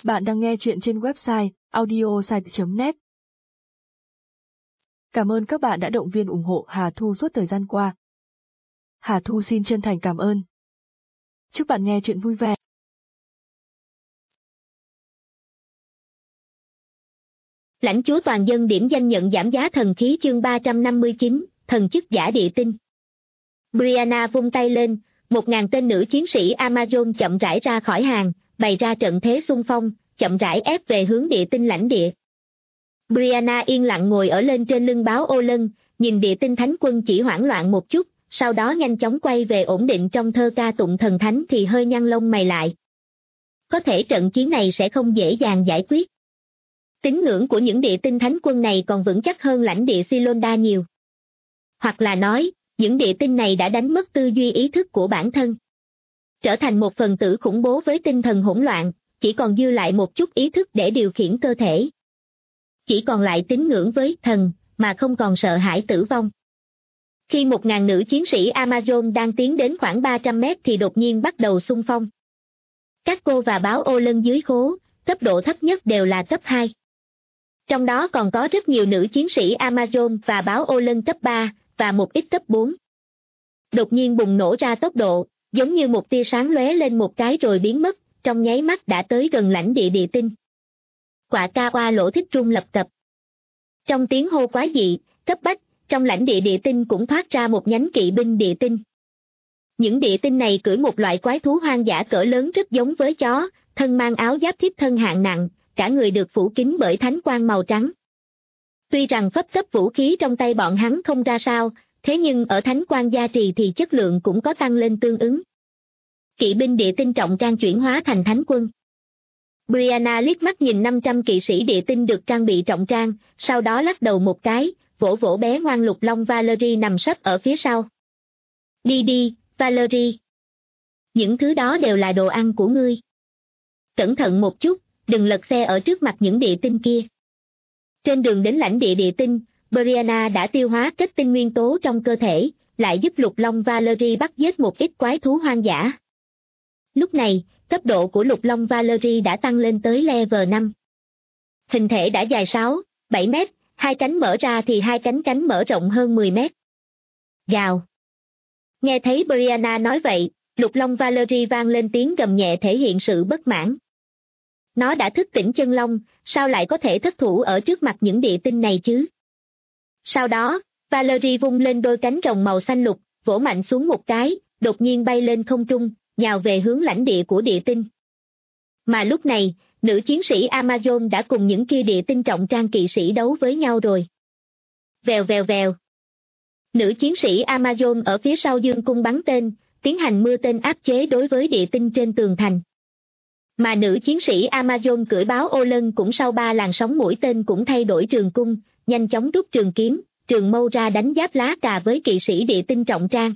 Bạn đang nghe chuyện trên website audiosite.net. Cảm ơn các bạn đã động viên ủng hộ Hà Thu suốt thời gian qua. Hà Thu xin chân thành cảm ơn. Chúc bạn nghe chuyện vui vẻ. Lãnh chúa toàn dân điểm danh nhận giảm giá thần khí chương 359, thần chức giả địa tinh. Brianna vung tay lên, 1.000 tên nữ chiến sĩ Amazon chậm rãi ra khỏi hàng, bày ra trận thế xung phong, chậm rãi ép về hướng địa tinh lãnh địa. Brianna yên lặng ngồi ở lên trên lưng báo ô lân, nhìn địa tinh thánh quân chỉ hoảng loạn một chút, sau đó nhanh chóng quay về ổn định trong thơ ca tụng thần thánh thì hơi nhăn lông mày lại. Có thể trận chiến này sẽ không dễ dàng giải quyết. Tín ngưỡng của những địa tinh thánh quân này còn vững chắc hơn lãnh địa Silonda nhiều. Hoặc là nói, những địa tinh này đã đánh mất tư duy ý thức của bản thân. Trở thành một phần tử khủng bố với tinh thần hỗn loạn, chỉ còn dư lại một chút ý thức để điều khiển cơ thể. Chỉ còn lại tín ngưỡng với thần, mà không còn sợ hãi tử vong. Khi 1.000 nữ chiến sĩ Amazon đang tiến đến khoảng 300 mét thì đột nhiên bắt đầu xung phong. Các cô và báo ô lân dưới khố, cấp độ thấp nhất đều là cấp 2. Trong đó còn có rất nhiều nữ chiến sĩ Amazon và báo ô lân cấp 3, và một ít cấp 4. Đột nhiên bùng nổ ra tốc độ, giống như một tia sáng lóe lên một cái rồi biến mất, trong nháy mắt đã tới gần lãnh địa địa tinh. Quạ ca oa lỗ thích rung lập cập. Trong tiếng hô quái dị, cấp bách, trong lãnh địa địa tinh cũng thoát ra một nhánh kỵ binh địa tinh. Những địa tinh này cưỡi một loại quái thú hoang dã cỡ lớn rất giống với chó, thân mang áo giáp thiếp thân hạng nặng, cả người được phủ kín bởi thánh quang màu trắng. Tuy rằng phấp cấp vũ khí trong tay bọn hắn không ra sao, thế nhưng ở thánh quang gia trì thì chất lượng cũng có tăng lên tương ứng. Kỵ binh địa tinh trọng trang chuyển hóa thành thánh quân. Brianna liếc mắt nhìn 500 kỵ sĩ địa tinh được trang bị trọng trang, sau đó lắc đầu một cái, vỗ vỗ bé ngoan lục long Valerie nằm sấp ở phía sau. Đi đi, Valerie. Những thứ đó đều là đồ ăn của ngươi. Cẩn thận một chút, đừng lật xe ở trước mặt những địa tinh kia. Trên đường đến lãnh địa địa tinh, Brianna đã tiêu hóa kết tinh nguyên tố trong cơ thể, lại giúp lục long Valerie bắt giết một ít quái thú hoang dã. Lúc này, cấp độ của lục long Valerie đã tăng lên tới level 5. Hình thể đã dài 6, 7 mét, hai cánh mở ra thì hai cánh mở rộng hơn 10 mét. Gào. Nghe thấy Brianna nói vậy, lục long Valerie vang lên tiếng gầm nhẹ thể hiện sự bất mãn. Nó đã thức tỉnh chân long, sao lại có thể thất thủ ở trước mặt những địa tinh này chứ? Sau đó, Valerie vung lên đôi cánh rồng màu xanh lục, vỗ mạnh xuống một cái, đột nhiên bay lên không trung, nhào về hướng lãnh địa của địa tinh. Mà lúc này, nữ chiến sĩ Amazon đã cùng những kia địa tinh trọng trang kỵ sĩ đấu với nhau rồi. Vèo vèo vèo. Nữ chiến sĩ Amazon ở phía sau dương cung bắn tên, tiến hành mưa tên áp chế đối với địa tinh trên tường thành. Mà nữ chiến sĩ Amazon cưỡi báo ô lân cũng sau 3 làn sóng mũi tên cũng thay đổi trường cung, nhanh chóng rút trường kiếm, trường mâu ra đánh giáp lá cà với kỵ sĩ địa tinh trọng trang.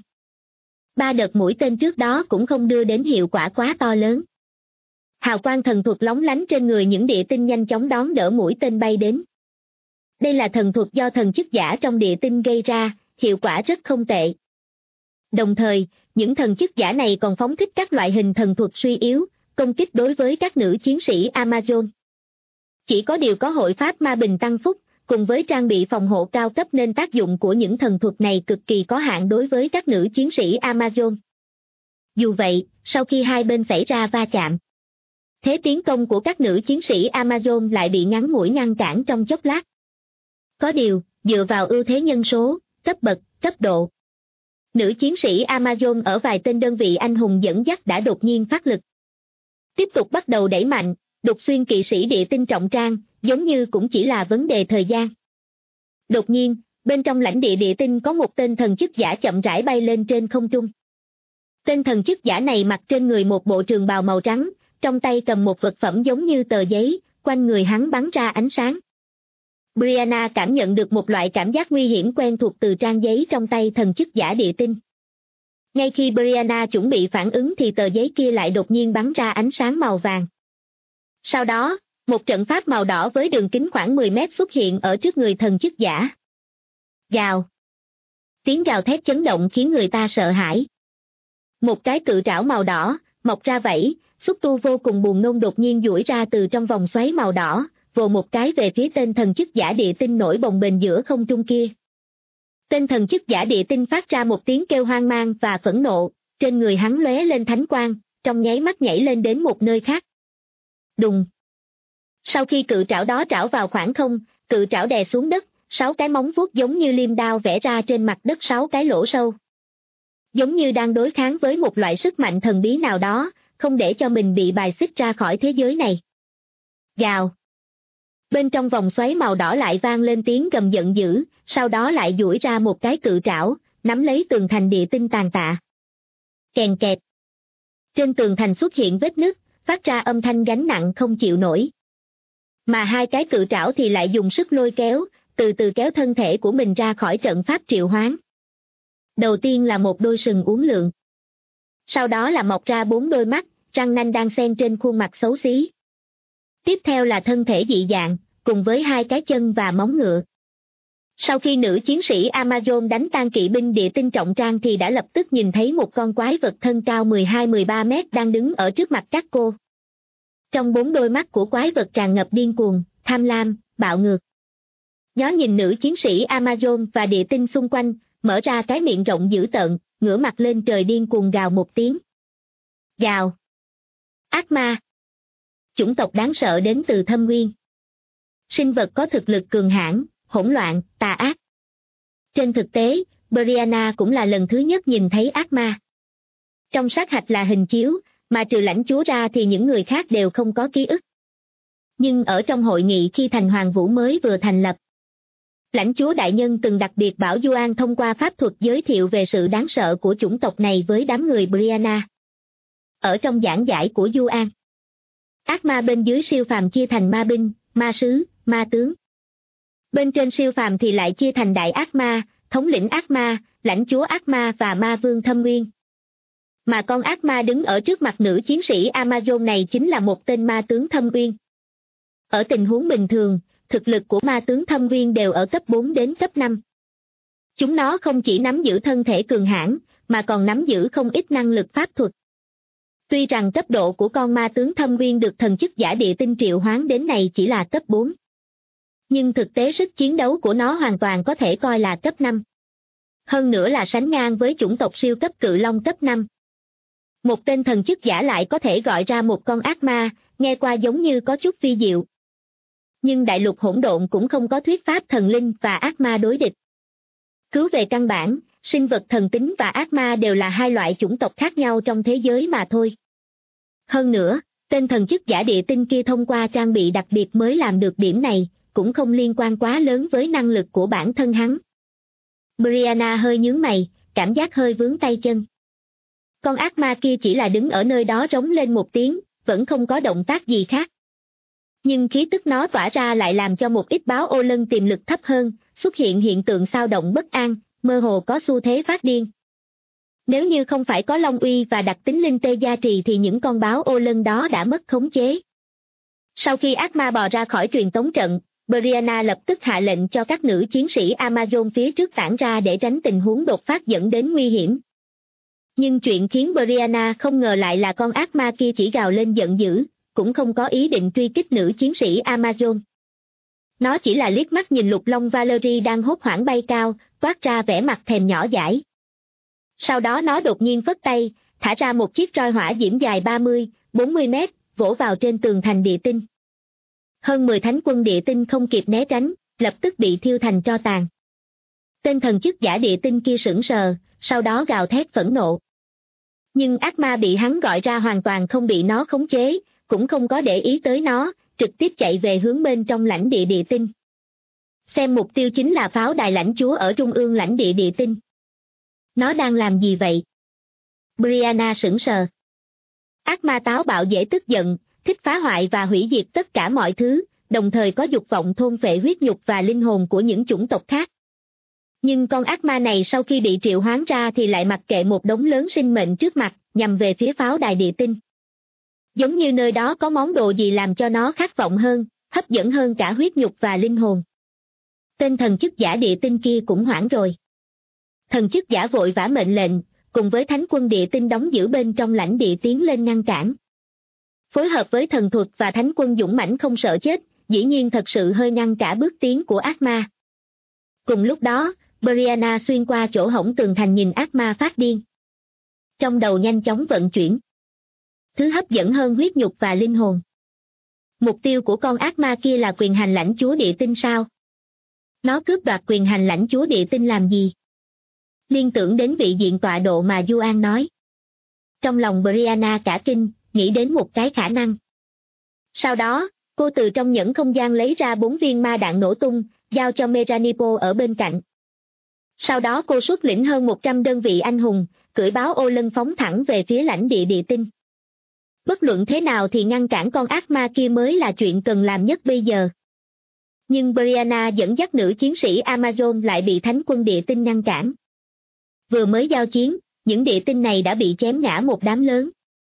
3 đợt mũi tên trước đó cũng không đưa đến hiệu quả quá to lớn. Hào quang thần thuật lóng lánh trên người những địa tinh nhanh chóng đón đỡ mũi tên bay đến. Đây là thần thuật do thần chức giả trong địa tinh gây ra, hiệu quả rất không tệ. Đồng thời, những thần chức giả này còn phóng thích các loại hình thần thuật suy yếu, công kích đối với các nữ chiến sĩ Amazon. Chỉ có điều có hội pháp ma bình tăng phúc, cùng với trang bị phòng hộ cao cấp nên tác dụng của những thần thuật này cực kỳ có hạn đối với các nữ chiến sĩ Amazon. Dù vậy, sau khi hai bên xảy ra va chạm, thế tiến công của các nữ chiến sĩ Amazon lại bị ngắn ngủi ngăn cản trong chốc lát. Có điều, dựa vào ưu thế nhân số, cấp bậc, cấp độ, nữ chiến sĩ Amazon ở vài tên đơn vị anh hùng dẫn dắt đã đột nhiên phát lực. Tiếp tục bắt đầu đẩy mạnh, đục xuyên kỵ sĩ địa tinh trọng trang, giống như cũng chỉ là vấn đề thời gian. Đột nhiên, bên trong lãnh địa địa tinh có một tên thần chức giả chậm rãi bay lên trên không trung. Tên thần chức giả này mặc trên người một bộ trường bào màu trắng, trong tay cầm một vật phẩm giống như tờ giấy, quanh người hắn bắn ra ánh sáng. Brianna cảm nhận được một loại cảm giác nguy hiểm quen thuộc từ trang giấy trong tay thần chức giả địa tinh. Ngay khi Brianna chuẩn bị phản ứng thì tờ giấy kia lại đột nhiên bắn ra ánh sáng màu vàng. Sau đó, một trận pháp màu đỏ với đường kính khoảng 10 mét xuất hiện ở trước người thần chức giả. Gào. Tiếng gào thét chấn động khiến người ta sợ hãi. Một cái cự trảo màu đỏ, mọc ra vảy, xúc tu vô cùng buồn nôn đột nhiên duỗi ra từ trong vòng xoáy màu đỏ, vồ một cái về phía tên thần chức giả địa tinh nổi bồng bềnh giữa không trung kia. Tên thần chức giả địa tinh phát ra một tiếng kêu hoang mang và phẫn nộ, trên người hắn lóe lên thánh quang, trong nháy mắt nhảy lên đến một nơi khác. Đùng! Sau khi cự trảo đó trảo vào khoảng không, cự trảo đè xuống đất, 6 cái móng vuốt giống như liêm đao vẽ ra trên mặt đất 6 cái lỗ sâu. Giống như đang đối kháng với một loại sức mạnh thần bí nào đó, không để cho mình bị bài xích ra khỏi thế giới này. Gào! Bên trong vòng xoáy màu đỏ lại vang lên tiếng gầm giận dữ, sau đó lại duỗi ra một cái cự trảo, nắm lấy tường thành địa tinh tàn tạ. Kèn kẹt. Trên tường thành xuất hiện vết nứt, phát ra âm thanh gánh nặng không chịu nổi. Mà 2 cái cự trảo thì lại dùng sức lôi kéo, từ từ kéo thân thể của mình ra khỏi trận pháp triệu hoán. Đầu tiên là một đôi sừng uốn lượn. Sau đó là mọc ra 4 đôi mắt, răng nanh đang xen trên khuôn mặt xấu xí. Tiếp theo là thân thể dị dạng, cùng với 2 cái chân và móng ngựa. Sau khi nữ chiến sĩ Amazon đánh tan kỵ binh địa tinh trọng trang thì đã lập tức nhìn thấy một con quái vật thân cao 12-13 mét đang đứng ở trước mặt các cô. Trong 4 đôi mắt của quái vật tràn ngập điên cuồng, tham lam, bạo ngược. Nó nhìn nữ chiến sĩ Amazon và địa tinh xung quanh, mở ra cái miệng rộng dữ tợn, ngửa mặt lên trời điên cuồng gào một tiếng. Gào! Ác ma! Chủng tộc đáng sợ đến từ thâm nguyên. Sinh vật có thực lực cường hãn, hỗn loạn, tà ác. Trên thực tế, Brianna cũng là lần thứ nhất nhìn thấy ác ma. Trong sát hạch là hình chiếu, mà trừ lãnh chúa ra thì những người khác đều không có ký ức. Nhưng ở trong hội nghị khi thành Hoàng Vũ mới vừa thành lập, lãnh chúa đại nhân từng đặc biệt bảo Yuan thông qua pháp thuật giới thiệu về sự đáng sợ của chủng tộc này với đám người Brianna. Ở trong giảng giải của Yuan, ác ma bên dưới siêu phàm chia thành ma binh, ma sứ, ma tướng. Bên trên siêu phàm thì lại chia thành đại ác ma, thống lĩnh ác ma, lãnh chúa ác ma và ma vương thâm nguyên. Mà con ác ma đứng ở trước mặt nữ chiến sĩ Amazon này chính là một tên ma tướng thâm nguyên. Ở tình huống bình thường, thực lực của ma tướng thâm nguyên đều ở cấp 4 đến cấp 5. Chúng nó không chỉ nắm giữ thân thể cường hãn, mà còn nắm giữ không ít năng lực pháp thuật. Tuy rằng cấp độ của con ma tướng thâm nguyên được thần chức giả địa tinh triệu hoán đến này chỉ là cấp 4. Nhưng thực tế sức chiến đấu của nó hoàn toàn có thể coi là cấp 5. Hơn nữa là sánh ngang với chủng tộc siêu cấp cự long cấp 5. Một tên thần chức giả lại có thể gọi ra một con ác ma, nghe qua giống như có chút phi diệu. Nhưng đại lục hỗn độn cũng không có thuyết pháp thần linh và ác ma đối địch. Cứ về căn bản, sinh vật thần tính và ác ma đều là 2 loại chủng tộc khác nhau trong thế giới mà thôi. Hơn nữa, tên thần chức giả địa tinh kia thông qua trang bị đặc biệt mới làm được điểm này, cũng không liên quan quá lớn với năng lực của bản thân hắn. Brianna hơi nhướng mày, cảm giác hơi vướng tay chân. Con ác ma kia chỉ là đứng ở nơi đó rống lên một tiếng, vẫn không có động tác gì khác. Nhưng khí tức nó tỏa ra lại làm cho một ít báo ô lân tiềm lực thấp hơn, xuất hiện hiện tượng xao động bất an, mơ hồ có xu thế phát điên. Nếu như không phải có Long Uy và đặc tính linh tê gia trì thì những con báo ô lân đó đã mất khống chế. Sau khi ác ma bò ra khỏi truyền tống trận, Brianna lập tức hạ lệnh cho các nữ chiến sĩ Amazon phía trước tản ra để tránh tình huống đột phát dẫn đến nguy hiểm. Nhưng chuyện khiến Brianna không ngờ lại là con ác ma kia chỉ gào lên giận dữ, cũng không có ý định truy kích nữ chiến sĩ Amazon. Nó chỉ là liếc mắt nhìn lục long Valerie đang hốt hoảng bay cao, toát ra vẻ mặt thèm nhỏ dãi. Sau đó nó đột nhiên phất tay, thả ra một chiếc roi hỏa diễm dài 30-40 mét, vỗ vào trên tường thành địa tinh. Hơn 10 thánh quân địa tinh không kịp né tránh, lập tức bị thiêu thành tro tàn. Tên thần chức giả địa tinh kia sững sờ, sau đó gào thét phẫn nộ. Nhưng ác ma bị hắn gọi ra hoàn toàn không bị nó khống chế, cũng không có để ý tới nó, trực tiếp chạy về hướng bên trong lãnh địa địa tinh. Xem mục tiêu chính là pháo đài lãnh chúa ở trung ương lãnh địa địa tinh. Nó đang làm gì vậy? Brianna sững sờ. Ác ma táo bạo dễ tức giận, thích phá hoại và hủy diệt tất cả mọi thứ, đồng thời có dục vọng thôn phệ huyết nhục và linh hồn của những chủng tộc khác. Nhưng con ác ma này sau khi bị triệu hoán ra thì lại mặc kệ một đống lớn sinh mệnh trước mặt, nhằm về phía pháo đài địa tinh. Giống như nơi đó có món đồ gì làm cho nó khát vọng hơn, hấp dẫn hơn cả huyết nhục và linh hồn. Tên thần chức giả địa tinh kia cũng hoảng rồi. Thần chức giả vội vã mệnh lệnh, cùng với thánh quân địa tinh đóng giữ bên trong lãnh địa tiến lên ngăn cản. Phối hợp với thần thuật và thánh quân dũng mãnh không sợ chết, dĩ nhiên thật sự hơi ngăn cả bước tiến của ác ma. Cùng lúc đó, Brianna xuyên qua chỗ hổng tường thành nhìn ác ma phát điên. Trong đầu nhanh chóng vận chuyển. Thứ hấp dẫn hơn huyết nhục và linh hồn. Mục tiêu của con ác ma kia là quyền hành lãnh chúa địa tinh sao? Nó cướp đoạt quyền hành lãnh chúa địa tinh làm gì? Liên tưởng đến vị diện tọa độ mà Du An nói. Trong lòng Brianna cả kinh, nghĩ đến một cái khả năng. Sau đó, cô từ trong nhẫn không gian lấy ra 4 viên ma đạn nổ tung, giao cho Meranipo ở bên cạnh. Sau đó cô xuất lĩnh hơn 100 đơn vị anh hùng, cưỡi báo ô lân phóng thẳng về phía lãnh địa địa tinh. Bất luận thế nào thì ngăn cản con ác ma kia mới là chuyện cần làm nhất bây giờ. Nhưng Brianna dẫn dắt nữ chiến sĩ Amazon lại bị thánh quân địa tinh ngăn cản. Vừa mới giao chiến, những địa tinh này đã bị chém ngã một đám lớn.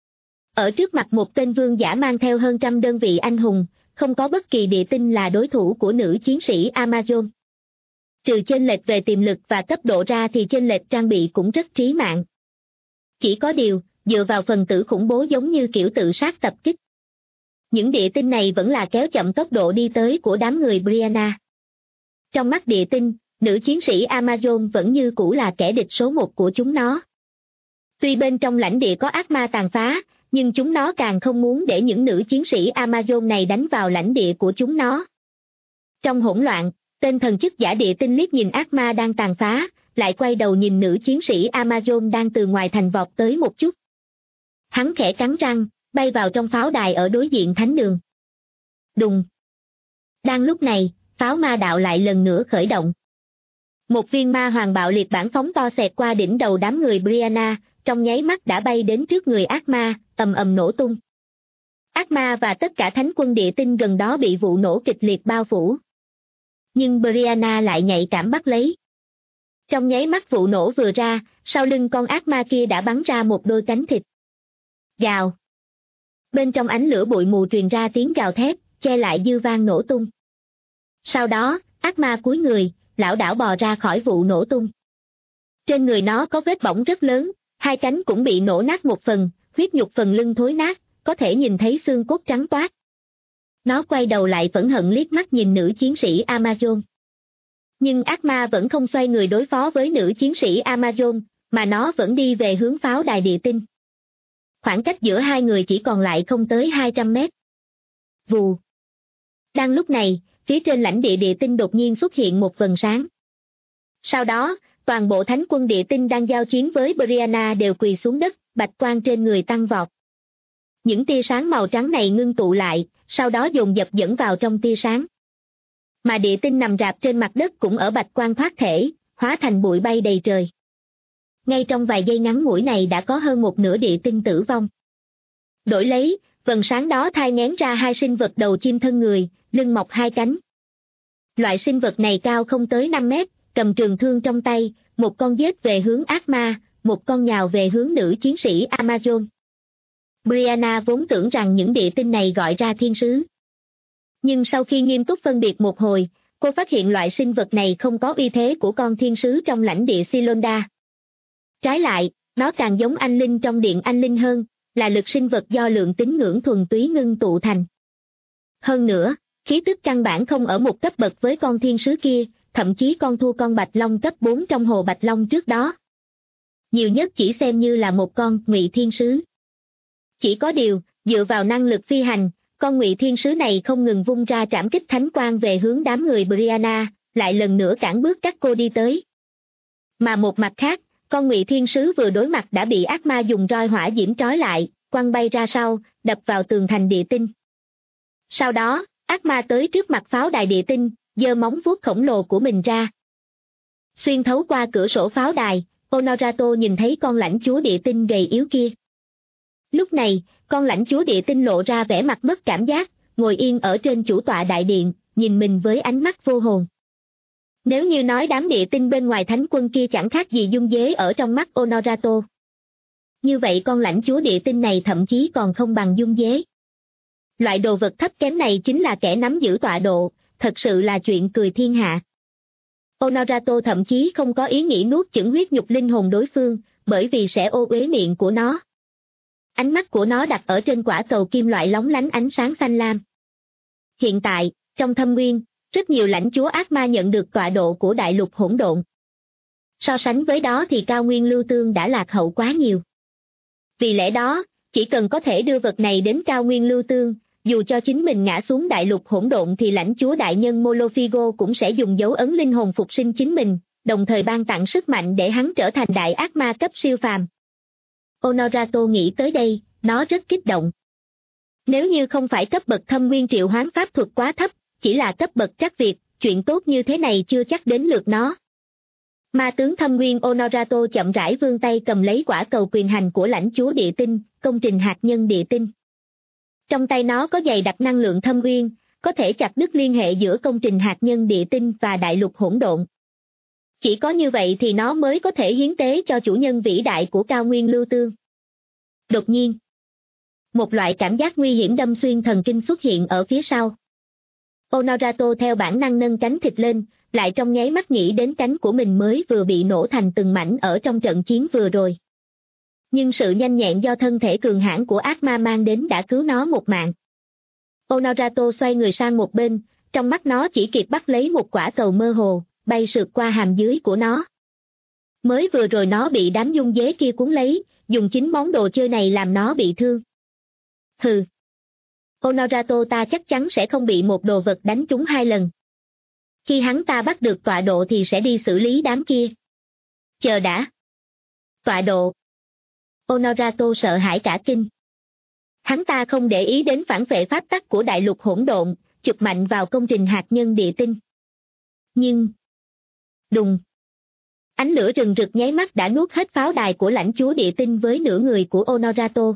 Ở trước mặt một tên vương giả mang theo hơn trăm đơn vị anh hùng, không có bất kỳ địa tinh là đối thủ của nữ chiến sĩ Amazon. Trừ chênh lệch về tiềm lực và cấp độ ra thì chênh lệch trang bị cũng rất trí mạng. Chỉ có điều, dựa vào phần tử khủng bố giống như kiểu tự sát tập kích. Những địa tinh này vẫn là kéo chậm tốc độ đi tới của đám người Brianna. Trong mắt địa tinh, nữ chiến sĩ Amazon vẫn như cũ là kẻ địch số 1 của chúng nó. Tuy bên trong lãnh địa có ác ma tàn phá, nhưng chúng nó càng không muốn để những nữ chiến sĩ Amazon này đánh vào lãnh địa của chúng nó. Trong hỗn loạn, tên thần chức giả địa tinh liếc nhìn ác ma đang tàn phá, lại quay đầu nhìn nữ chiến sĩ Amazon đang từ ngoài thành vọt tới một chút. Hắn khẽ cắn răng, bay vào trong pháo đài ở đối diện thánh đường. Đùng! Đang lúc này, pháo ma đạo lại lần nữa khởi động. Một viên ma hoàng bạo liệt bản phóng to xẹt qua đỉnh đầu đám người Brianna, trong nháy mắt đã bay đến trước người ác ma, ầm ầm nổ tung. Ác ma và tất cả thánh quân địa tinh gần đó bị vụ nổ kịch liệt bao phủ. Nhưng Brianna lại nhạy cảm bắt lấy. Trong nháy mắt vụ nổ vừa ra, sau lưng con ác ma kia đã bắn ra một đôi cánh thịt. Gào! Bên trong ánh lửa bụi mù truyền ra tiếng gào thét, che lại dư vang nổ tung. Sau đó, ác ma cúi người, lảo đảo bò ra khỏi vụ nổ tung. Trên người nó có vết bỏng rất lớn, hai cánh cũng bị nổ nát một phần, huyết nhục phần lưng thối nát, có thể nhìn thấy xương cốt trắng toát. Nó quay đầu lại phẫn hận liếc mắt nhìn nữ chiến sĩ Amazon. Nhưng ác ma vẫn không xoay người đối phó với nữ chiến sĩ Amazon, mà nó vẫn đi về hướng pháo đài địa tinh. Khoảng cách giữa hai người chỉ còn lại không tới 200 mét. Vù. Đang lúc này, phía trên lãnh địa địa tinh đột nhiên xuất hiện một vầng sáng. Sau đó, toàn bộ thánh quân địa tinh đang giao chiến với Brianna đều quỳ xuống đất, bạch quang trên người tăng vọt. Những tia sáng màu trắng này ngưng tụ lại, sau đó dồn dập dẫn vào trong tia sáng. Mà địa tinh nằm rạp trên mặt đất cũng ở bạch quang thoát thể, hóa thành bụi bay đầy trời. Ngay trong vài giây ngắn ngủi này đã có hơn một nửa địa tinh tử vong. Đổi lấy, vầng sáng đó thai nghén ra hai sinh vật đầu chim thân người, lưng mọc hai cánh. Loại sinh vật này cao không tới 5 mét, cầm trường thương trong tay, một con giết về hướng ác ma, một con nhào về hướng nữ chiến sĩ Amazon. Brianna vốn tưởng rằng những địa tinh này gọi ra thiên sứ. Nhưng sau khi nghiêm túc phân biệt một hồi, cô phát hiện loại sinh vật này không có uy thế của con thiên sứ trong lãnh địa Silonda. Trái lại, nó càng giống anh linh trong điện anh linh hơn, là lực sinh vật do lượng tín ngưỡng thuần túy ngưng tụ thành. Hơn nữa, khí tức căn bản không ở một cấp bậc với con thiên sứ kia, thậm chí còn thua con bạch long cấp 4 trong hồ bạch long trước đó. Nhiều nhất chỉ xem như là một con ngụy thiên sứ. Chỉ có điều, dựa vào năng lực phi hành, con ngụy thiên sứ này không ngừng vung ra trảm kích thánh quang về hướng đám người Brianna, lại lần nữa cản bước các cô đi tới. Mà một mặt khác, con ngụy thiên sứ vừa đối mặt đã bị ác ma dùng roi hỏa diễm trói lại, quăng bay ra sau, đập vào tường thành địa tinh. Sau đó, ác ma tới trước mặt pháo đài địa tinh, giơ móng vuốt khổng lồ của mình ra. Xuyên thấu qua cửa sổ pháo đài, Honorato nhìn thấy con lãnh chúa địa tinh gầy yếu kia. Lúc này, con lãnh chúa địa tinh lộ ra vẻ mặt mất cảm giác, ngồi yên ở trên chủ tọa đại điện, nhìn mình với ánh mắt vô hồn. Nếu như nói đám địa tinh bên ngoài thánh quân kia chẳng khác gì dung dế ở trong mắt Honorato. Như vậy con lãnh chúa địa tinh này thậm chí còn không bằng dung dế. Loại đồ vật thấp kém này chính là kẻ nắm giữ tọa độ, thật sự là chuyện cười thiên hạ. Honorato thậm chí không có ý nghĩ nuốt chửng huyết nhục linh hồn đối phương, bởi vì sẽ ô uế miệng của nó. Ánh mắt của nó đặt ở trên quả cầu kim loại lóng lánh ánh sáng xanh lam. Hiện tại, trong thâm nguyên, rất nhiều lãnh chúa ác ma nhận được tọa độ của đại lục hỗn độn. So sánh với đó thì cao nguyên lưu tương đã lạc hậu quá nhiều. Vì lẽ đó, chỉ cần có thể đưa vật này đến cao nguyên lưu tương, dù cho chính mình ngã xuống đại lục hỗn độn thì lãnh chúa đại nhân Molofigo cũng sẽ dùng dấu ấn linh hồn phục sinh chính mình, đồng thời ban tặng sức mạnh để hắn trở thành đại ác ma cấp siêu phàm. Honorato nghĩ tới đây, nó rất kích động. Nếu như không phải cấp bậc thâm nguyên triệu hoán pháp thuật quá thấp, chỉ là cấp bậc chắc việc, chuyện tốt như thế này chưa chắc đến lượt nó. Ma tướng thâm nguyên Honorato chậm rãi vươn tay cầm lấy quả cầu quyền hành của lãnh chúa địa tinh, công trình hạt nhân địa tinh. Trong tay nó có dày đặc năng lượng thâm nguyên, có thể chặt đứt liên hệ giữa công trình hạt nhân địa tinh và đại lục hỗn độn. Chỉ có như vậy thì nó mới có thể hiến tế cho chủ nhân vĩ đại của cao nguyên lưu tương. Đột nhiên, một loại cảm giác nguy hiểm đâm xuyên thần kinh xuất hiện ở phía sau. Honorato theo bản năng nâng cánh thịt lên, lại trong nháy mắt nghĩ đến cánh của mình mới vừa bị nổ thành từng mảnh ở trong trận chiến vừa rồi. Nhưng sự nhanh nhẹn do thân thể cường hãn của ác ma mang đến đã cứu nó một mạng. Honorato xoay người sang một bên, trong mắt nó chỉ kịp bắt lấy một quả cầu mơ hồ, bay sượt qua hàm dưới của nó. Mới vừa rồi nó bị đám dung dế kia cuốn lấy, dùng chính món đồ chơi này làm nó bị thương. Hừ. Honorato ta chắc chắn sẽ không bị một đồ vật đánh trúng hai lần. Khi hắn ta bắt được tọa độ thì sẽ đi xử lý đám kia. Chờ đã. Tọa độ. Honorato sợ hãi cả kinh. Hắn ta không để ý đến phản vệ pháp tắc của đại lục hỗn độn, chụp mạnh vào công trình hạt nhân địa tinh. Nhưng... đùng. Ánh lửa rừng rực nháy mắt đã nuốt hết pháo đài của lãnh chúa địa tinh với nửa người của Honorato.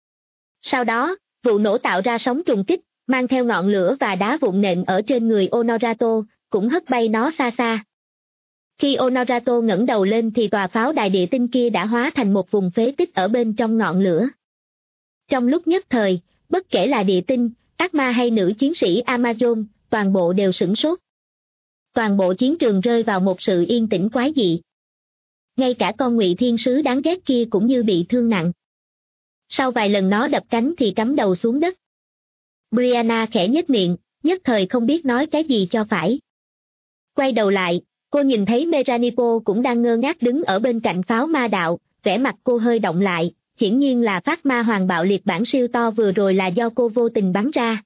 Sau đó, vụ nổ tạo ra sóng trùng kích, mang theo ngọn lửa và đá vụn nện ở trên người Honorato, cũng hất bay nó xa xa. Khi Honorato ngẩng đầu lên thì tòa pháo đài địa tinh kia đã hóa thành một vùng phế tích ở bên trong ngọn lửa. Trong lúc nhất thời, bất kể là địa tinh, ác ma hay nữ chiến sĩ Amazon, toàn bộ đều sửng sốt. Toàn bộ chiến trường rơi vào một sự yên tĩnh quái dị. Ngay cả con ngụy thiên sứ đáng ghét kia cũng như bị thương nặng. Sau vài lần nó đập cánh thì cắm đầu xuống đất. Brianna khẽ nhếch miệng, nhất thời không biết nói cái gì cho phải. Quay đầu lại, cô nhìn thấy Meranipo cũng đang ngơ ngác đứng ở bên cạnh pháo ma đạo, vẻ mặt cô hơi động lại, hiển nhiên là phát ma hoàng bạo liệt bản siêu to vừa rồi là do cô vô tình bắn ra.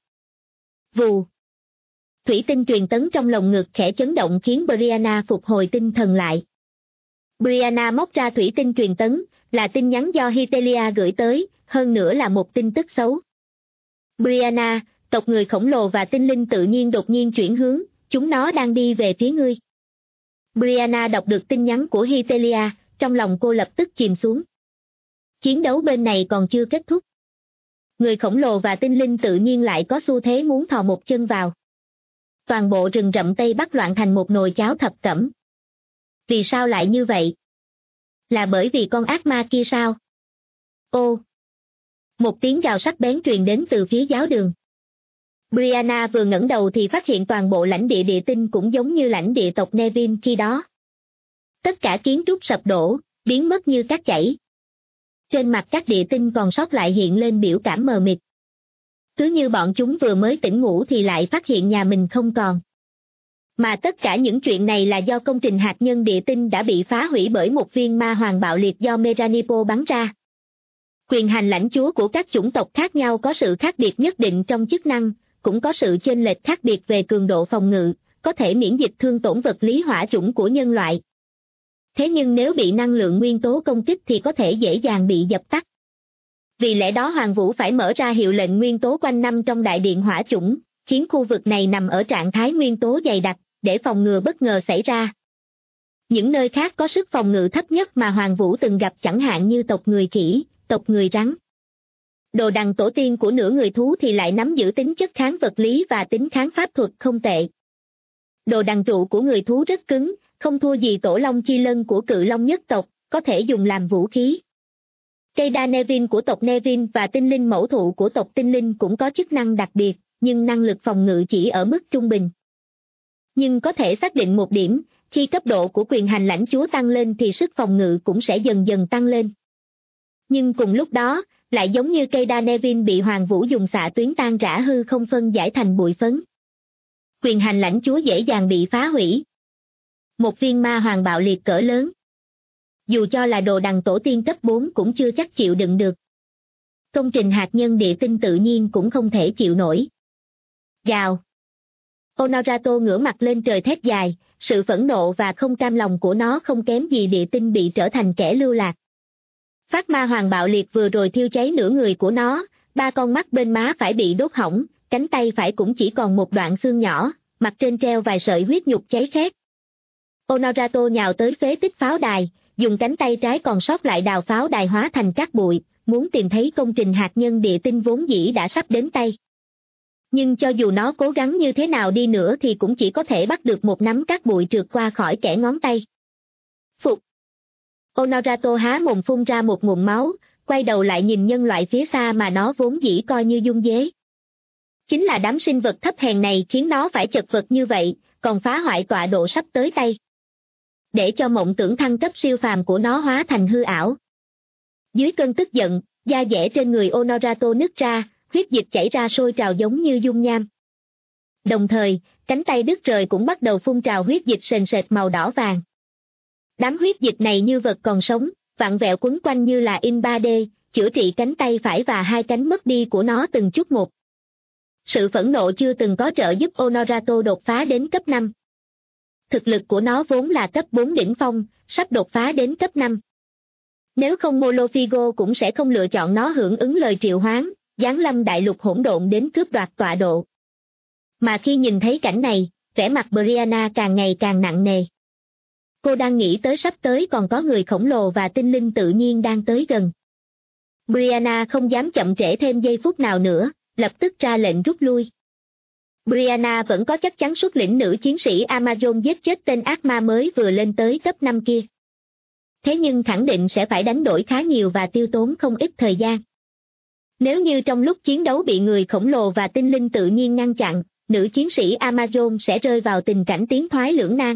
Vù. Thủy tinh truyền tấn trong lồng ngực khẽ chấn động khiến Brianna phục hồi tinh thần lại. Brianna móc ra thủy tinh truyền tấn, là tin nhắn do Hitelia gửi tới, hơn nữa là một tin tức xấu. Brianna, tộc người khổng lồ và tinh linh tự nhiên đột nhiên chuyển hướng, chúng nó đang đi về phía ngươi. Brianna đọc được tin nhắn của Hitelia, trong lòng cô lập tức chìm xuống. Chiến đấu bên này còn chưa kết thúc. Người khổng lồ và tinh linh tự nhiên lại có xu thế muốn thò một chân vào. Toàn bộ rừng rậm Tây Bắc loạn thành một nồi cháo thập cẩm. Vì sao lại như vậy? Là bởi vì con ác ma kia sao? Ô! Một tiếng gào sắc bén truyền đến từ phía giáo đường. Brianna vừa ngẩng đầu thì phát hiện toàn bộ lãnh địa địa tinh cũng giống như lãnh địa tộc Nevin khi đó. Tất cả kiến trúc sập đổ, biến mất như cát chảy. Trên mặt các địa tinh còn sót lại hiện lên biểu cảm mờ mịt. Cứ như bọn chúng vừa mới tỉnh ngủ thì lại phát hiện nhà mình không còn. Mà tất cả những chuyện này là do công trình hạt nhân địa tinh đã bị phá hủy bởi một viên ma hoàng bạo liệt do Meranipo bắn ra. Quyền hành lãnh chúa của các chủng tộc khác nhau có sự khác biệt nhất định trong chức năng, cũng có sự chênh lệch khác biệt về cường độ phòng ngự, có thể miễn dịch thương tổn vật lý hỏa chủng của nhân loại. Thế nhưng nếu bị năng lượng nguyên tố công kích thì có thể dễ dàng bị dập tắt. Vì lẽ đó Hoàng Vũ phải mở ra hiệu lệnh nguyên tố quanh năm trong đại điện hỏa chủng, khiến khu vực này nằm ở trạng thái nguyên tố dày đặc, để phòng ngừa bất ngờ xảy ra. Những nơi khác có sức phòng ngự thấp nhất mà Hoàng Vũ từng gặp chẳng hạn như tộc người khỉ, tộc người rắn. Đồ đằng tổ tiên của nửa người thú thì lại nắm giữ tính chất kháng vật lý và tính kháng pháp thuật không tệ. Đồ đằng trụ của người thú rất cứng, không thua gì tổ long chi lân của cự long nhất tộc, có thể dùng làm vũ khí. Cây đa Nevin của tộc Nevin và tinh linh mẫu thụ của tộc tinh linh cũng có chức năng đặc biệt, nhưng năng lực phòng ngự chỉ ở mức trung bình. Nhưng có thể xác định một điểm, khi cấp độ của quyền hành lãnh chúa tăng lên thì sức phòng ngự cũng sẽ dần dần tăng lên. Nhưng cùng lúc đó, lại giống như cây đa Nevin bị Hoàng Vũ dùng xạ tuyến tan rã hư không phân giải thành bụi phấn. Quyền hành lãnh chúa dễ dàng bị phá hủy. Một viên ma hoàng bạo liệt cỡ lớn. Dù cho là đồ đằng tổ tiên cấp 4 cũng chưa chắc chịu đựng được. Công trình hạt nhân địa tinh tự nhiên cũng không thể chịu nổi. Gào. Honorato ngửa mặt lên trời thét dài, sự phẫn nộ và không cam lòng của nó không kém gì địa tinh bị trở thành kẻ lưu lạc. Phát ma hoàng bạo liệt vừa rồi thiêu cháy nửa người của nó, 3 con mắt bên má phải bị đốt hỏng, cánh tay phải cũng chỉ còn một đoạn xương nhỏ, mặt trên treo vài sợi huyết nhục cháy khét. Honorato nhào tới phế tích pháo đài, dùng cánh tay trái còn sót lại đào pháo đài hóa thành cát bụi, muốn tìm thấy công trình hạt nhân địa tinh vốn dĩ đã sắp đến tay. Nhưng cho dù nó cố gắng như thế nào đi nữa thì cũng chỉ có thể bắt được một nắm cát bụi trượt qua khỏi kẽ ngón tay. Phục. Honorato há mồm phun ra một ngụm máu, quay đầu lại nhìn nhân loại phía xa mà nó vốn dĩ coi như dung dế. Chính là đám sinh vật thấp hèn này khiến nó phải chật vật như vậy, còn phá hoại tọa độ sắp tới tay. Để cho mộng tưởng thăng cấp siêu phàm của nó hóa thành hư ảo. Dưới cơn tức giận, da dẻ trên người Honorato nứt ra, huyết dịch chảy ra sôi trào giống như dung nham. Đồng thời, cánh tay đứt rời cũng bắt đầu phun trào huyết dịch sền sệt màu đỏ vàng. Đám huyết dịch này như vật còn sống, vặn vẹo quấn quanh như là in 3D, chữa trị cánh tay phải và 2 cánh mất đi của nó từng chút một. Sự phẫn nộ chưa từng có trợ giúp Honorato đột phá đến cấp 5. Thực lực của nó vốn là cấp 4 đỉnh phong, sắp đột phá đến cấp 5. Nếu không Molofigo cũng sẽ không lựa chọn nó hưởng ứng lời triệu hoán, giáng lâm đại lục hỗn độn đến cướp đoạt tọa độ. Mà khi nhìn thấy cảnh này, vẻ mặt Brianna càng ngày càng nặng nề. Cô đang nghĩ tới sắp tới còn có người khổng lồ và tinh linh tự nhiên đang tới gần. Brianna không dám chậm trễ thêm giây phút nào nữa, lập tức ra lệnh rút lui. Brianna vẫn có chắc chắn xuất lĩnh nữ chiến sĩ Amazon giết chết tên ác ma mới vừa lên tới cấp 5 kia. Thế nhưng khẳng định sẽ phải đánh đổi khá nhiều và tiêu tốn không ít thời gian. Nếu như trong lúc chiến đấu bị người khổng lồ và tinh linh tự nhiên ngăn chặn, nữ chiến sĩ Amazon sẽ rơi vào tình cảnh tiến thoái lưỡng nan.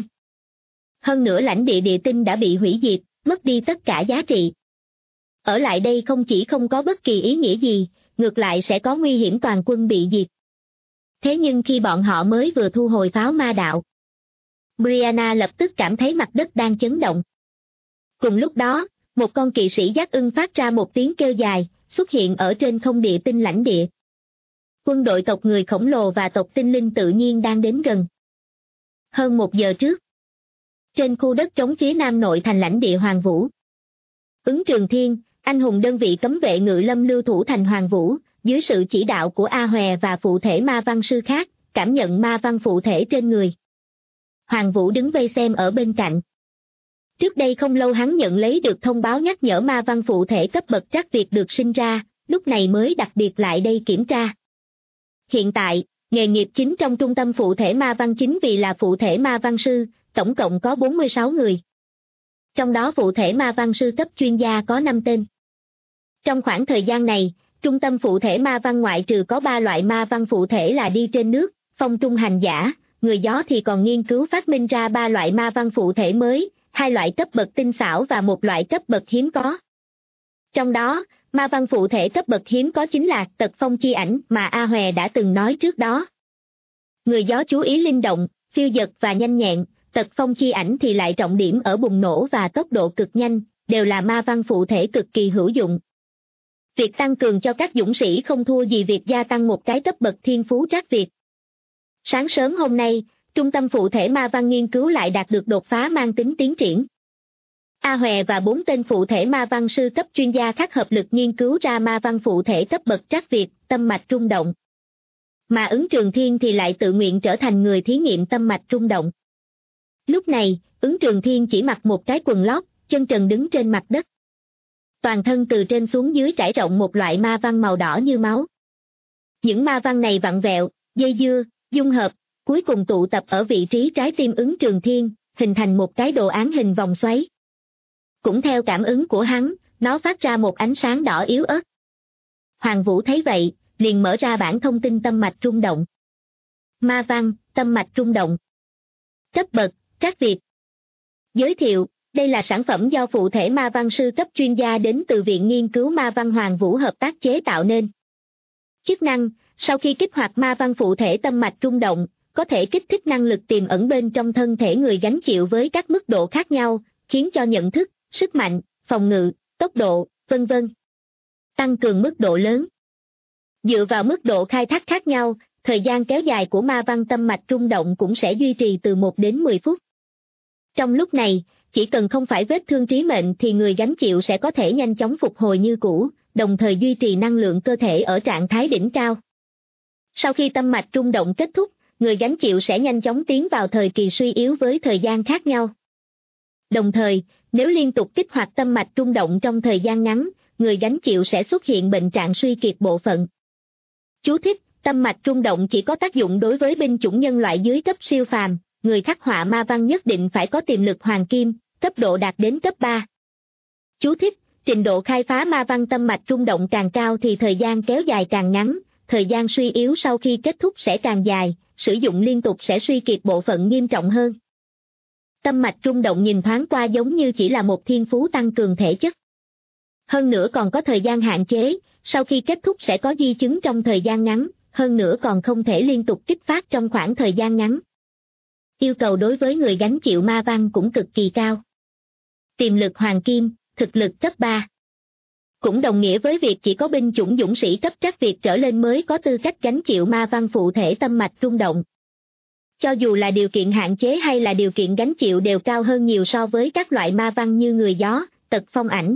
Hơn nữa lãnh địa địa tinh đã bị hủy diệt, mất đi tất cả giá trị. Ở lại đây không chỉ không có bất kỳ ý nghĩa gì, ngược lại sẽ có nguy hiểm toàn quân bị diệt. Thế nhưng khi bọn họ mới vừa thu hồi pháo ma đạo, Brianna lập tức cảm thấy mặt đất đang chấn động. Cùng lúc đó, một con kỵ sĩ giác ưng phát ra một tiếng kêu dài, xuất hiện ở trên không địa tinh lãnh địa. Quân đội tộc người khổng lồ và tộc tinh linh tự nhiên đang đến gần. Hơn 1 giờ trước, trên khu đất trống phía nam nội thành lãnh địa Hoàng Vũ, Ứng Trường Thiên, anh hùng đơn vị cấm vệ ngự lâm lưu thủ thành Hoàng Vũ, dưới sự chỉ đạo của A Hòe và phụ thể ma văn sư khác, cảm nhận ma văn phụ thể trên người. Hoàng Vũ đứng vây xem ở bên cạnh. Trước đây không lâu hắn nhận lấy được thông báo nhắc nhở ma văn phụ thể cấp bậc trắc việc được sinh ra, lúc này mới đặc biệt lại đây kiểm tra. Hiện tại, nghề nghiệp chính trong trung tâm phụ thể ma văn chính vì là phụ thể ma văn sư, tổng cộng có 46 người. Trong đó phụ thể ma văn sư cấp chuyên gia có 5 tên. Trong khoảng thời gian này, trung tâm phụ thể ma văn ngoại trừ có 3 loại ma văn phụ thể là đi trên nước, phong trung hành giả, người gió thì còn nghiên cứu phát minh ra 3 loại ma văn phụ thể mới, 2 loại cấp bậc tinh xảo và 1 loại cấp bậc hiếm có. Trong đó, ma văn phụ thể cấp bậc hiếm có chính là tật phong chi ảnh mà A Hòe đã từng nói trước đó. Người gió chú ý linh động, phiêu dật và nhanh nhẹn, tật phong chi ảnh thì lại trọng điểm ở bùng nổ và tốc độ cực nhanh, đều là ma văn phụ thể cực kỳ hữu dụng. Việc tăng cường cho các dũng sĩ không thua gì việc gia tăng một cái cấp bậc thiên phú trác việt. Sáng sớm hôm nay, trung tâm phụ thể ma văn nghiên cứu lại đạt được đột phá mang tính tiến triển. A Hòe và 4 tên phụ thể ma văn sư cấp chuyên gia khác hợp lực nghiên cứu ra ma văn phụ thể cấp bậc trác việt, tâm mạch rung động. Mà Ứng Trường Thiên thì lại tự nguyện trở thành người thí nghiệm tâm mạch rung động. Lúc này, Ứng Trường Thiên chỉ mặc một cái quần lót, chân trần đứng trên mặt đất. Toàn thân từ trên xuống dưới trải rộng một loại ma văn màu đỏ như máu. Những ma văn này vặn vẹo, dây dưa, dung hợp, cuối cùng tụ tập ở vị trí trái tim Ứng Trường Thiên, hình thành một cái đồ án hình vòng xoáy. Cũng theo cảm ứng của hắn, nó phát ra một ánh sáng đỏ yếu ớt. Hoàng Vũ thấy vậy, liền mở ra bảng thông tin tâm mạch rung động. Ma văn, tâm mạch rung động. Cấp bậc, trác việt, Giới thiệu, đây là sản phẩm do phụ thể ma văn sư cấp chuyên gia đến từ Viện Nghiên cứu Ma văn Hoàng Vũ hợp tác chế tạo nên. Chức năng, sau khi kích hoạt ma văn phụ thể tâm mạch rung động, có thể kích thích năng lực tiềm ẩn bên trong thân thể người gánh chịu với các mức độ khác nhau, khiến cho nhận thức, sức mạnh, phòng ngự, tốc độ, vân vân tăng cường mức độ lớn. Dựa vào mức độ khai thác khác nhau, thời gian kéo dài của ma văn tâm mạch rung động cũng sẽ duy trì từ 1 đến 10 phút. Trong lúc này, chỉ cần không phải vết thương trí mệnh thì người gánh chịu sẽ có thể nhanh chóng phục hồi như cũ, đồng thời duy trì năng lượng cơ thể ở trạng thái đỉnh cao. Sau khi tâm mạch rung động kết thúc, người gánh chịu sẽ nhanh chóng tiến vào thời kỳ suy yếu với thời gian khác nhau. Đồng thời, nếu liên tục kích hoạt tâm mạch rung động trong thời gian ngắn, người gánh chịu sẽ xuất hiện bệnh trạng suy kiệt bộ phận. Chú thích, tâm mạch rung động chỉ có tác dụng đối với binh chủng nhân loại dưới cấp siêu phàm, người khắc họa ma văn nhất định phải có tiềm lực hoàng kim, cấp độ đạt đến cấp 3. Chú thích, trình độ khai phá ma văn tâm mạch rung động càng cao thì thời gian kéo dài càng ngắn, thời gian suy yếu sau khi kết thúc sẽ càng dài, sử dụng liên tục sẽ suy kiệt bộ phận nghiêm trọng hơn. Tâm mạch rung động nhìn thoáng qua giống như chỉ là một thiên phú tăng cường thể chất. Hơn nữa còn có thời gian hạn chế, sau khi kết thúc sẽ có di chứng trong thời gian ngắn, hơn nữa còn không thể liên tục kích phát trong khoảng thời gian ngắn. Yêu cầu đối với người gánh chịu ma văn cũng cực kỳ cao. Tiềm lực hoàng kim, thực lực cấp 3. Cũng đồng nghĩa với việc chỉ có binh chủng dũng sĩ cấp trắc Việt trở lên mới có tư cách gánh chịu ma văn phụ thể tâm mạch rung động. Cho dù là điều kiện hạn chế hay là điều kiện gánh chịu đều cao hơn nhiều so với các loại ma văn như người gió, tật phong ảnh.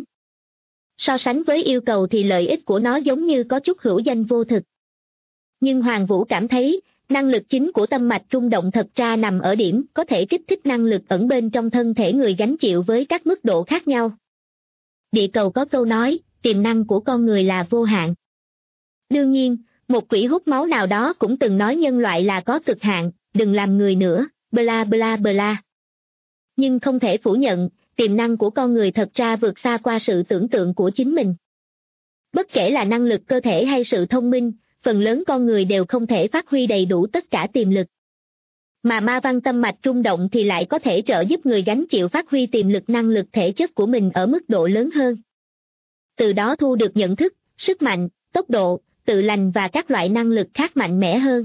So sánh với yêu cầu thì lợi ích của nó giống như có chút hữu danh vô thực. Nhưng Hoàng Vũ cảm thấy, năng lực chính của tâm mạch rung động thật ra nằm ở điểm có thể kích thích năng lực ẩn bên trong thân thể người gánh chịu với các mức độ khác nhau. Địa cầu có câu nói, tiềm năng của con người là vô hạn. Đương nhiên, một quỷ hút máu nào đó cũng từng nói nhân loại là có cực hạn, đừng làm người nữa, bla bla bla. Nhưng không thể phủ nhận, tiềm năng của con người thật ra vượt xa qua sự tưởng tượng của chính mình. Bất kể là năng lực cơ thể hay sự thông minh, phần lớn con người đều không thể phát huy đầy đủ tất cả tiềm lực. Mà ma văn tâm mạch rung động thì lại có thể trợ giúp người gánh chịu phát huy tiềm lực năng lực thể chất của mình ở mức độ lớn hơn. Từ đó thu được nhận thức, sức mạnh, tốc độ, tự lành và các loại năng lực khác mạnh mẽ hơn.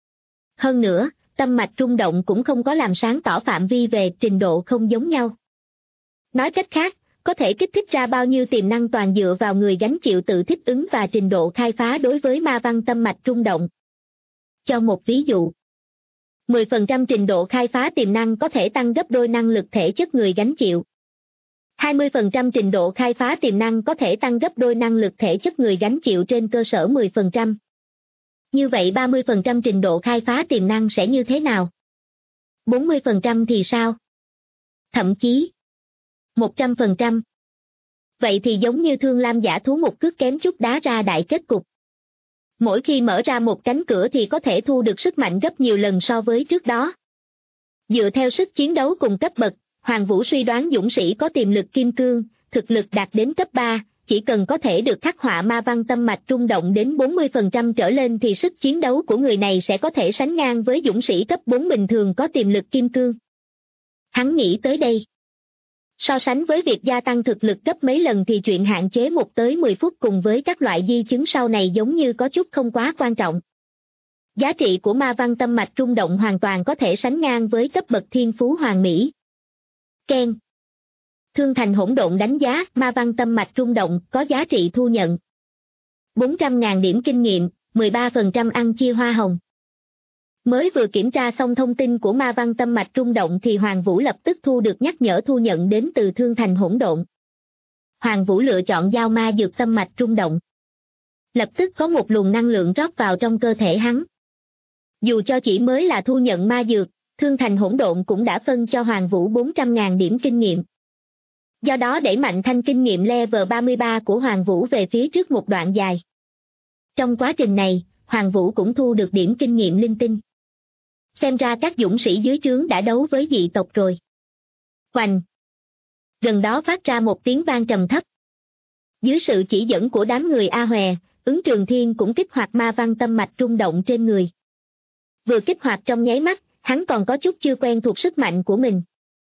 Hơn nữa, tâm mạch rung động cũng không có làm sáng tỏ phạm vi về trình độ không giống nhau. Nói cách khác, có thể kích thích ra bao nhiêu tiềm năng toàn dựa vào người gánh chịu tự thích ứng và trình độ khai phá đối với ma văn tâm mạch rung động. Cho một ví dụ, 10% trình độ khai phá tiềm năng có thể tăng gấp đôi năng lực thể chất người gánh chịu. 20% trình độ khai phá tiềm năng có thể tăng gấp đôi năng lực thể chất người gánh chịu trên cơ sở 10%. Như vậy 30% trình độ khai phá tiềm năng sẽ như thế nào? 40% thì sao? Thậm chí 100%. Vậy thì giống như Thương Lam giả thú một cước kém chút đá ra đại kết cục. Mỗi khi mở ra một cánh cửa thì có thể thu được sức mạnh gấp nhiều lần so với trước đó. Dựa theo sức chiến đấu cùng cấp bậc, Hoàng Vũ suy đoán dũng sĩ có tiềm lực kim cương, thực lực đạt đến cấp 3, chỉ cần có thể được khắc họa ma văn tâm mạch rung động đến 40% trở lên thì sức chiến đấu của người này sẽ có thể sánh ngang với dũng sĩ cấp 4 bình thường có tiềm lực kim cương. Hắn nghĩ tới đây. So sánh với việc gia tăng thực lực gấp mấy lần thì chuyện hạn chế 1 tới 10 phút cùng với các loại di chứng sau này giống như có chút không quá quan trọng. Giá trị của ma văn tâm mạch rung động hoàn toàn có thể sánh ngang với cấp bậc thiên phú hoàng mỹ. Ken. Thương Thành Hỗn Độn đánh giá ma văn tâm mạch rung động có giá trị thu nhận 400.000 điểm kinh nghiệm, 13% ăn chia hoa hồng. Mới vừa kiểm tra xong thông tin của ma văn tâm mạch rung động thì Hoàng Vũ lập tức thu được nhắc nhở thu nhận đến từ Thương Thành Hỗn Độn. Hoàng Vũ lựa chọn giao ma dược tâm mạch rung động. Lập tức có một luồng năng lượng rót vào trong cơ thể hắn. Dù cho chỉ mới là thu nhận ma dược, Thương Thành Hỗn Độn cũng đã phân cho Hoàng Vũ 400.000 điểm kinh nghiệm. Do đó đẩy mạnh thanh kinh nghiệm level 33 của Hoàng Vũ về phía trước một đoạn dài. Trong quá trình này, Hoàng Vũ cũng thu được điểm kinh nghiệm linh tinh. Xem ra các dũng sĩ dưới trướng đã đấu với dị tộc rồi. Hoành. Gần đó phát ra một tiếng vang trầm thấp. Dưới sự chỉ dẫn của đám người A Hòe, Ứng Trường Thiên cũng kích hoạt ma văn tâm mạch rung động trên người. Vừa kích hoạt trong nháy mắt, hắn còn có chút chưa quen thuộc sức mạnh của mình.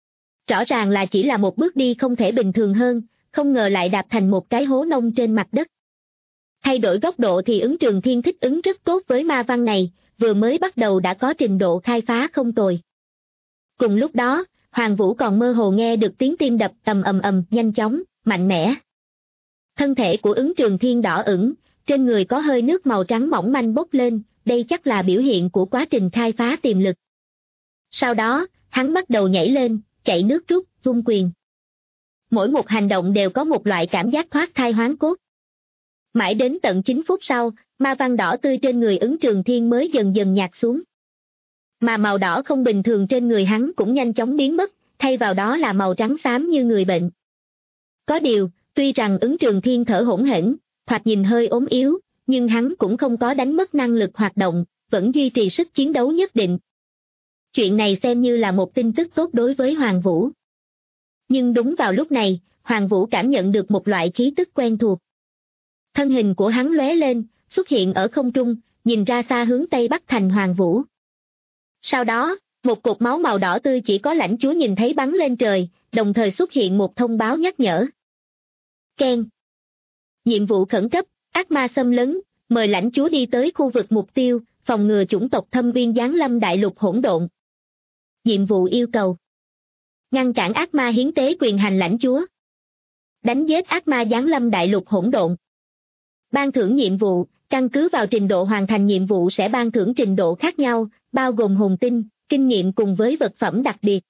rõ ràng là chỉ là một bước đi không thể bình thường hơn, không ngờ lại đạp thành một cái hố nông trên mặt đất. Thay đổi góc độ thì Ứng Trường Thiên thích ứng rất tốt với ma văn này, vừa mới bắt đầu đã có trình độ khai phá không tồi. Cùng lúc đó, Hoàng Vũ còn mơ hồ nghe được tiếng tim đập ầm ầm ầm, nhanh chóng, mạnh mẽ. Thân thể của Ứng Trường Thiên đỏ ửng, trên người có hơi nước màu trắng mỏng manh bốc lên, đây chắc là biểu hiện của quá trình khai phá tiềm lực. Sau đó, hắn bắt đầu nhảy lên, chạy nước rút, vung quyền. Mỗi một hành động đều có một loại cảm giác thoát thai hoán cốt. Mãi đến tận 9 phút sau, ma văn đỏ tươi trên người Ứng Trường Thiên mới dần dần nhạt xuống. Mà màu đỏ không bình thường trên người hắn cũng nhanh chóng biến mất, thay vào đó là màu trắng xám như người bệnh. Có điều, tuy rằng Ứng Trường Thiên thở hổn hển, thoạt nhìn hơi ốm yếu, nhưng hắn cũng không có đánh mất năng lực hoạt động, vẫn duy trì sức chiến đấu nhất định. Chuyện này xem như là một tin tức tốt đối với Hoàng Vũ. Nhưng đúng vào lúc này, Hoàng Vũ cảm nhận được một loại khí tức quen thuộc. Thân hình của hắn lóe lên, xuất hiện ở không trung, nhìn ra xa hướng Tây Bắc thành Hoàng Vũ. Sau đó, một cột máu màu đỏ tươi chỉ có lãnh chúa nhìn thấy bắn lên trời, đồng thời xuất hiện một thông báo nhắc nhở. Keng. Nhiệm vụ khẩn cấp, ác ma xâm lấn, mời lãnh chúa đi tới khu vực mục tiêu, phòng ngừa chủng tộc Thâm Uyên giáng lâm đại lục hỗn độn. Nhiệm vụ yêu cầu. Ngăn cản ác ma hiến tế quyền hành lãnh chúa. Đánh giết ác ma giáng lâm đại lục hỗn độn. Ban thưởng nhiệm vụ, căn cứ vào trình độ hoàn thành nhiệm vụ sẽ ban thưởng trình độ khác nhau, bao gồm hồn tinh, kinh nghiệm cùng với vật phẩm đặc biệt.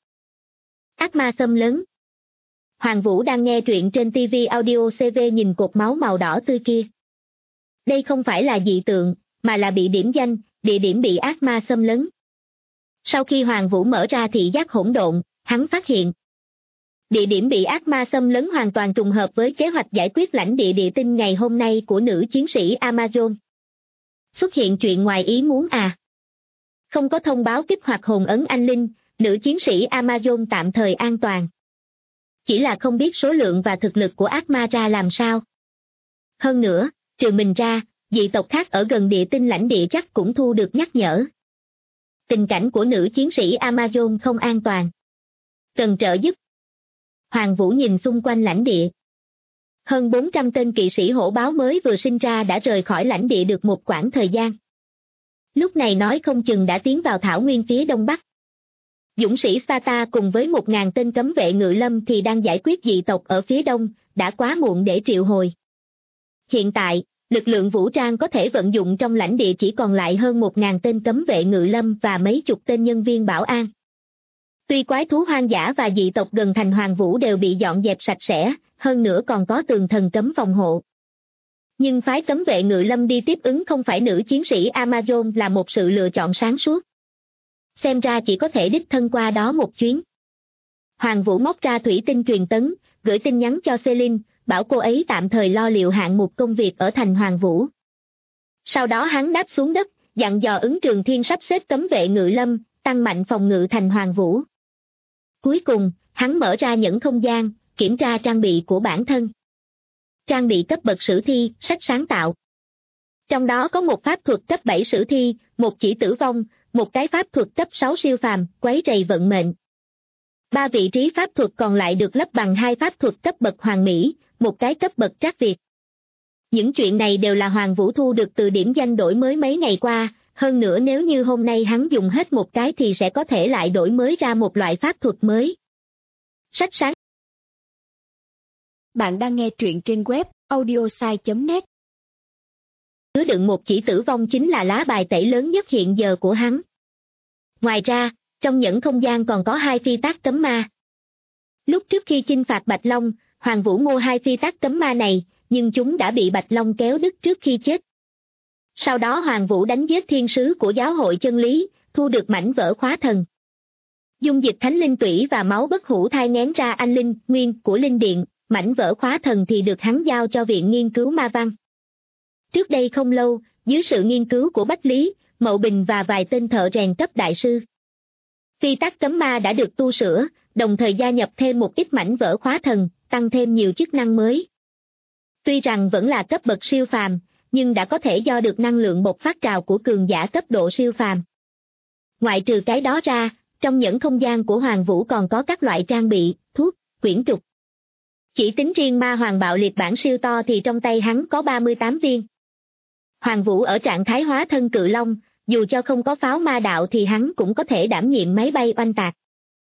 Ác ma xâm lấn. Hoàng Vũ đang nghe truyện trên TV Audio CV nhìn cột máu màu đỏ tươi kia. Đây không phải là dị tượng, mà là bị điểm danh, địa điểm bị ác ma xâm lấn. Sau khi Hoàng Vũ mở ra thị giác hỗn độn, hắn phát hiện. Địa điểm bị ác ma xâm lấn hoàn toàn trùng hợp với kế hoạch giải quyết lãnh địa địa tinh ngày hôm nay của nữ chiến sĩ Amazon. Xuất hiện chuyện ngoài ý muốn à? Không có thông báo kích hoạt hồn ấn anh linh, nữ chiến sĩ Amazon tạm thời an toàn. Chỉ là không biết số lượng và thực lực của ác ma ra làm sao. Hơn nữa, trừ mình ra, dị tộc khác ở gần địa tinh lãnh địa chắc cũng thu được nhắc nhở. Tình cảnh của nữ chiến sĩ Amazon không an toàn. Cần trợ giúp. Hoàng Vũ nhìn xung quanh lãnh địa. Hơn 400 tên kỵ sĩ hổ báo mới vừa sinh ra đã rời khỏi lãnh địa được một quãng thời gian. Lúc này nói không chừng đã tiến vào thảo nguyên phía đông bắc. Dũng sĩ Sparta cùng với 1.000 tên cấm vệ ngự lâm thì đang giải quyết dị tộc ở phía đông, đã quá muộn để triệu hồi. Hiện tại, lực lượng vũ trang có thể vận dụng trong lãnh địa chỉ còn lại hơn 1.000 tên cấm vệ ngự lâm và mấy chục tên nhân viên bảo an. Tuy quái thú hoang dã và dị tộc gần thành Hoàng Vũ đều bị dọn dẹp sạch sẽ, hơn nữa còn có tường thần cấm phòng hộ. Nhưng phái cấm vệ ngự lâm đi tiếp ứng không phải nữ chiến sĩ Amazon là một sự lựa chọn sáng suốt. Xem ra chỉ có thể đích thân qua đó một chuyến. Hoàng Vũ móc ra thủy tinh truyền tấn, gửi tin nhắn cho Celine, bảo cô ấy tạm thời lo liệu hạng mục công việc ở thành Hoàng Vũ. Sau đó hắn đáp xuống đất, dặn dò Ứng Trường Thiên sắp xếp cấm vệ ngự lâm, tăng mạnh phòng ngự thành Hoàng Vũ. Cuối cùng, hắn mở ra nhẫn không gian, kiểm tra trang bị của bản thân. Trang bị cấp bậc sử thi, sách sáng tạo. Trong đó có một pháp thuật cấp 7 sử thi, một chỉ tử vong, một cái pháp thuật cấp 6 siêu phàm, quấy rầy vận mệnh. 3 vị trí pháp thuật còn lại được lấp bằng 2 pháp thuật cấp bậc hoàn mỹ, một cái cấp bậc trác việt. Những chuyện này đều là Hoàng Vũ thu được từ điểm danh đổi mới mấy ngày qua, hơn nữa nếu như hôm nay hắn dùng hết một cái thì sẽ có thể lại đổi mới ra một loại pháp thuật mới. Sách sáng. Bạn đang nghe truyện trên web audiosai.net. Chứa đựng một chỉ tử vong chính là lá bài tẩy lớn nhất hiện giờ của hắn. Ngoài ra, trong nhẫn không gian còn có 2 phi tác cấm ma. Lúc trước khi chinh phạt Bạch Long, Hoàng Vũ mua 2 phi tác cấm ma này, nhưng chúng đã bị Bạch Long kéo đứt trước khi chết. Sau đó Hoàng Vũ đánh giết thiên sứ của giáo hội chân lý, thu được mảnh vỡ khóa thần. Dung dịch thánh linh tủy và máu bất hủ thai ngén ra anh linh nguyên của linh điện, mảnh vỡ khóa thần thì được hắn giao cho viện nghiên cứu ma văn. Trước đây không lâu, dưới sự nghiên cứu của Bách Lý, Mậu Bình và vài tên thợ rèn cấp đại sư, phi tắc cấm ma đã được tu sửa, đồng thời gia nhập thêm một ít mảnh vỡ khóa thần, tăng thêm nhiều chức năng mới. Tuy rằng vẫn là cấp bậc siêu phàm, nhưng đã có thể do được năng lượng bộc phát trào của cường giả cấp độ siêu phàm. Ngoại trừ cái đó ra, trong nhẫn không gian của Hoàng Vũ còn có các loại trang bị, thuốc, quyển trục. Chỉ tính riêng ma hoàng bạo liệt bản siêu to thì trong tay hắn có 38 viên. Hoàng Vũ ở trạng thái hóa thân cự long, dù cho không có pháo ma đạo thì hắn cũng có thể đảm nhiệm máy bay oanh tạc.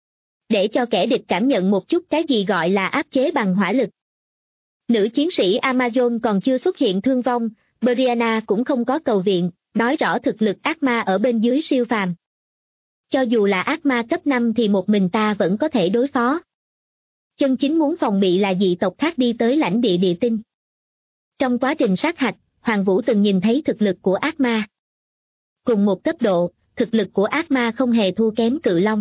Để cho kẻ địch cảm nhận một chút cái gì gọi là áp chế bằng hỏa lực. Nữ chiến sĩ Amazon còn chưa xuất hiện thương vong, Brianna cũng không có cầu viện, nói rõ thực lực ác ma ở bên dưới siêu phàm. Cho dù là ác ma cấp 5 thì một mình ta vẫn có thể đối phó. Chân chính muốn phòng bị là dị tộc khác đi tới lãnh địa địa tinh. Trong quá trình sát hạch, Hoàng Vũ từng nhìn thấy thực lực của ác ma. Cùng một cấp độ, thực lực của ác ma không hề thua kém cự long.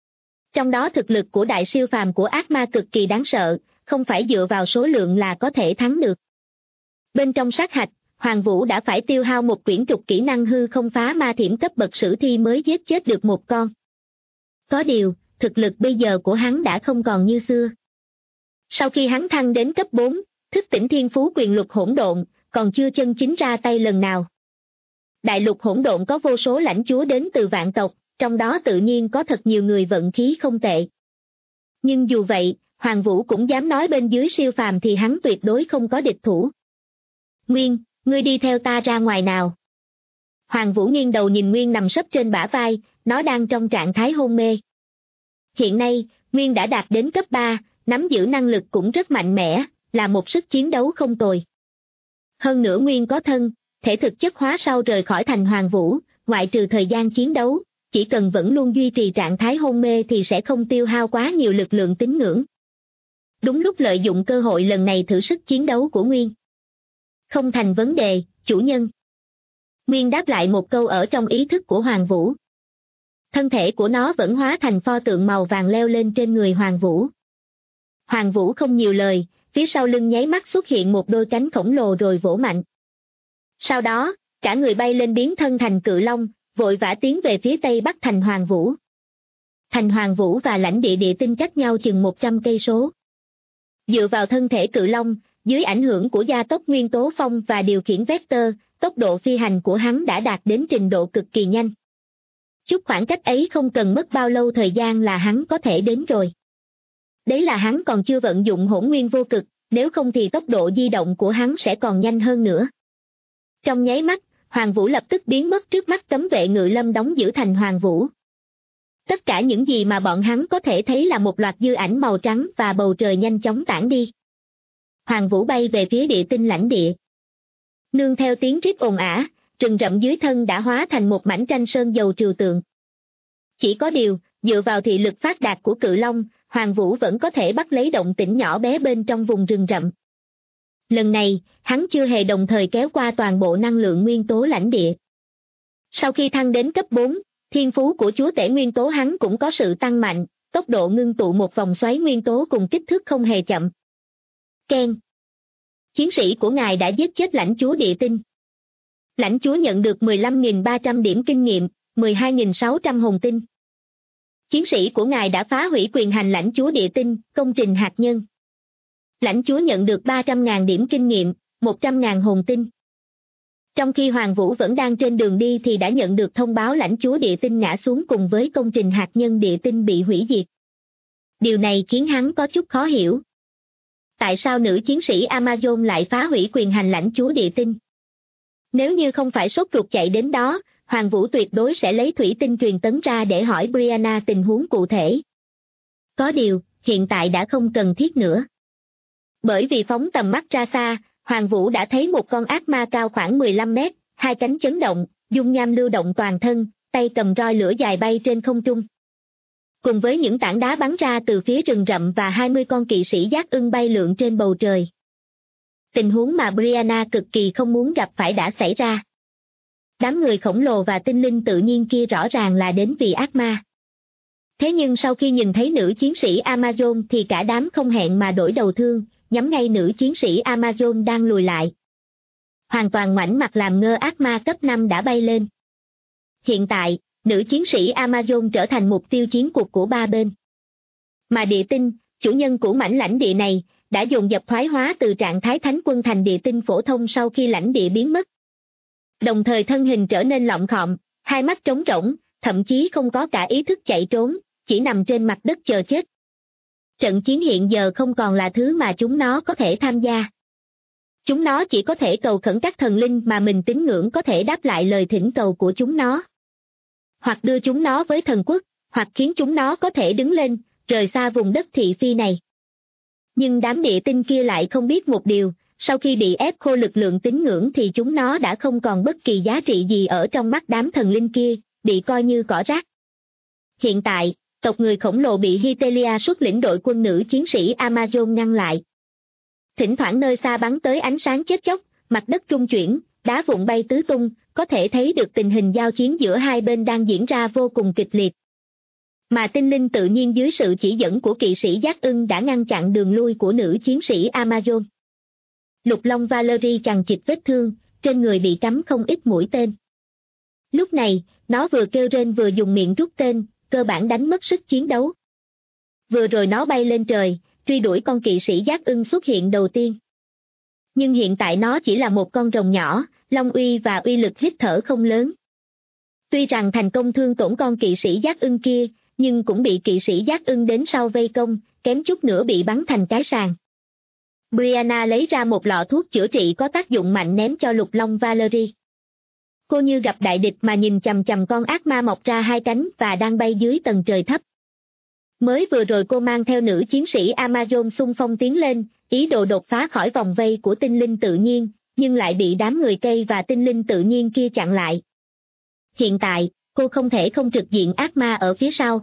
Trong đó thực lực của đại siêu phàm của ác ma cực kỳ đáng sợ, không phải dựa vào số lượng là có thể thắng được. Bên trong sát hạch, Hoàng Vũ đã phải tiêu hao một quyển trục kỹ năng hư không phá ma thiểm cấp bậc sử thi mới giết chết được một con. Có điều, thực lực bây giờ của hắn đã không còn như xưa. Sau khi hắn thăng đến cấp 4, thức tỉnh thiên phú quyền luật hỗn độn, còn chưa chân chính ra tay lần nào. Đại lục hỗn độn có vô số lãnh chúa đến từ vạn tộc, trong đó tự nhiên có thật nhiều người vận khí không tệ. Nhưng dù vậy, Hoàng Vũ cũng dám nói bên dưới siêu phàm thì hắn tuyệt đối không có địch thủ. Nguyên, ngươi đi theo ta ra ngoài nào. Hoàng Vũ nghiêng đầu nhìn Nguyên nằm sấp trên bả vai, nó đang trong trạng thái hôn mê. Hiện nay, Nguyên đã đạt đến cấp 3, nắm giữ năng lực cũng rất mạnh mẽ, là một sức chiến đấu không tồi. Hơn nữa Nguyên có thân, thể thực chất hóa sau rời khỏi thành Hoàng Vũ, ngoại trừ thời gian chiến đấu, chỉ cần vẫn luôn duy trì trạng thái hôn mê thì sẽ không tiêu hao quá nhiều lực lượng tín ngưỡng. Đúng lúc lợi dụng cơ hội lần này thử sức chiến đấu của Nguyên. Không thành vấn đề, chủ nhân. Nguyên đáp lại một câu ở trong ý thức của Hoàng Vũ. Thân thể của nó vẫn hóa thành pho tượng màu vàng leo lên trên người Hoàng Vũ. Hoàng Vũ không nhiều lời, phía sau lưng nháy mắt xuất hiện một đôi cánh khổng lồ rồi vỗ mạnh. Sau đó, cả người bay lên biến thân thành cự long, vội vã tiến về phía tây bắc thành Hoàng Vũ. Thành Hoàng Vũ và lãnh địa địa tinh cách nhau chừng 100 cây số. Dựa vào thân thể cự long, dưới ảnh hưởng của gia tốc nguyên tố phong và điều khiển vector, tốc độ phi hành của hắn đã đạt đến trình độ cực kỳ nhanh. Chút khoảng cách ấy không cần mất bao lâu thời gian là hắn có thể đến rồi. Đấy là hắn còn chưa vận dụng hỗn nguyên vô cực, nếu không thì tốc độ di động của hắn sẽ còn nhanh hơn nữa. Trong nháy mắt, Hoàng Vũ lập tức biến mất trước mắt cấm vệ ngự lâm đóng giữ thành Hoàng Vũ. Tất cả những gì mà bọn hắn có thể thấy là một loạt dư ảnh màu trắng và bầu trời nhanh chóng tản đi. Hoàng Vũ bay về phía địa tinh lãnh địa. Nương theo tiếng rít ồn ả, rừng rậm dưới thân đã hóa thành một mảnh tranh sơn dầu trừu tượng. Chỉ có điều, dựa vào thị lực phát đạt của cự long, Hoàng Vũ vẫn có thể bắt lấy động tĩnh nhỏ bé bên trong vùng rừng rậm. Lần này, hắn chưa hề đồng thời kéo qua toàn bộ năng lượng nguyên tố lãnh địa. Sau khi thăng đến cấp 4, thiên phú của chúa tể nguyên tố hắn cũng có sự tăng mạnh, tốc độ ngưng tụ một vòng xoáy nguyên tố cùng kích thước không hề chậm. Keng. Chiến sĩ của ngài đã giết chết lãnh chúa địa tinh. Lãnh chúa nhận được 15.300 điểm kinh nghiệm, 12.600 hồn tinh. Chiến sĩ của ngài đã phá hủy quyền hành lãnh chúa địa tinh, công trình hạt nhân. Lãnh chúa nhận được 300.000 điểm kinh nghiệm, 100.000 hồn tinh. Trong khi Hoàng Vũ vẫn đang trên đường đi thì đã nhận được thông báo lãnh chúa địa tinh ngã xuống cùng với công trình hạt nhân địa tinh bị hủy diệt. Điều này khiến hắn có chút khó hiểu. Tại sao nữ chiến sĩ Amazon lại phá hủy quyền hành lãnh chúa địa tinh? Nếu như không phải sốt ruột chạy đến đó, Hoàng Vũ tuyệt đối sẽ lấy thủy tinh truyền tấn ra để hỏi Brianna tình huống cụ thể. Có điều, hiện tại đã không cần thiết nữa. Bởi vì phóng tầm mắt ra xa, Hoàng Vũ đã thấy một con ác ma cao khoảng 15 mét, hai cánh chấn động, dung nham lưu động toàn thân, tay cầm roi lửa dài bay trên không trung. Cùng với những tảng đá bắn ra từ phía rừng rậm và 20 con kỵ sĩ giác ưng bay lượn trên bầu trời. Tình huống mà Brianna cực kỳ không muốn gặp phải đã xảy ra. Đám người khổng lồ và tinh linh tự nhiên kia rõ ràng là đến vì ác ma. Thế nhưng sau khi nhìn thấy nữ chiến sĩ Amazon thì cả đám không hẹn mà đổi đầu thương, nhắm ngay nữ chiến sĩ Amazon đang lùi lại. Hoàn toàn ngoảnh mặt làm ngơ ác ma cấp 5 đã bay lên. Hiện tại, nữ chiến sĩ Amazon trở thành mục tiêu chiến cuộc của ba bên. Mà địa tinh, chủ nhân của mảnh lãnh địa này, đã dồn dập thoái hóa từ trạng thái thánh quân thành địa tinh phổ thông sau khi lãnh địa biến mất. Đồng thời thân hình trở nên lọng khọm, hai mắt trống rỗng, thậm chí không có cả ý thức chạy trốn, chỉ nằm trên mặt đất chờ chết. Trận chiến hiện giờ không còn là thứ mà chúng nó có thể tham gia. Chúng nó chỉ có thể cầu khẩn các thần linh mà mình tín ngưỡng có thể đáp lại lời thỉnh cầu của chúng nó. Hoặc đưa chúng nó với thần quốc, hoặc khiến chúng nó có thể đứng lên, rời xa vùng đất thị phi này. Nhưng đám địa tinh kia lại không biết một điều, sau khi bị ép khô lực lượng tín ngưỡng thì chúng nó đã không còn bất kỳ giá trị gì ở trong mắt đám thần linh kia, bị coi như cỏ rác. Hiện tại, tộc người khổng lồ bị Hytelia xuất lĩnh đội quân nữ chiến sĩ Amazon ngăn lại. Thỉnh thoảng nơi xa bắn tới ánh sáng chết chóc, mặt đất rung chuyển, đá vụn bay tứ tung, có thể thấy được tình hình giao chiến giữa hai bên đang diễn ra vô cùng kịch liệt. Mà tinh linh tự nhiên dưới sự chỉ dẫn của kỵ sĩ Giác Ưng đã ngăn chặn đường lui của nữ chiến sĩ Amazon. Lục Long Valerie chằng chịt vết thương, trên người bị cắm không ít mũi tên. Lúc này, nó vừa kêu rên vừa dùng miệng rút tên, cơ bản đánh mất sức chiến đấu. Vừa rồi nó bay lên trời, truy đuổi con kỵ sĩ Giác Ưng xuất hiện đầu tiên. Nhưng hiện tại nó chỉ là một con rồng nhỏ, long uy và uy lực hít thở không lớn. Tuy rằng thành công thương tổn con kỵ sĩ Giác Ưng kia, nhưng cũng bị kỵ sĩ Giác Ưng đến sau vây công, kém chút nữa bị bắn thành cái sàng. Brianna lấy ra một lọ thuốc chữa trị có tác dụng mạnh ném cho Lục Long Valerie. Cô như gặp đại địch mà nhìn chằm chằm con ác ma mọc ra hai cánh và đang bay dưới tầng trời thấp. Mới vừa rồi cô mang theo nữ chiến sĩ Amazon xung phong tiến lên, ý đồ đột phá khỏi vòng vây của tinh linh tự nhiên, nhưng lại bị đám người cây và tinh linh tự nhiên kia chặn lại. Hiện tại, cô không thể không trực diện ác ma ở phía sau.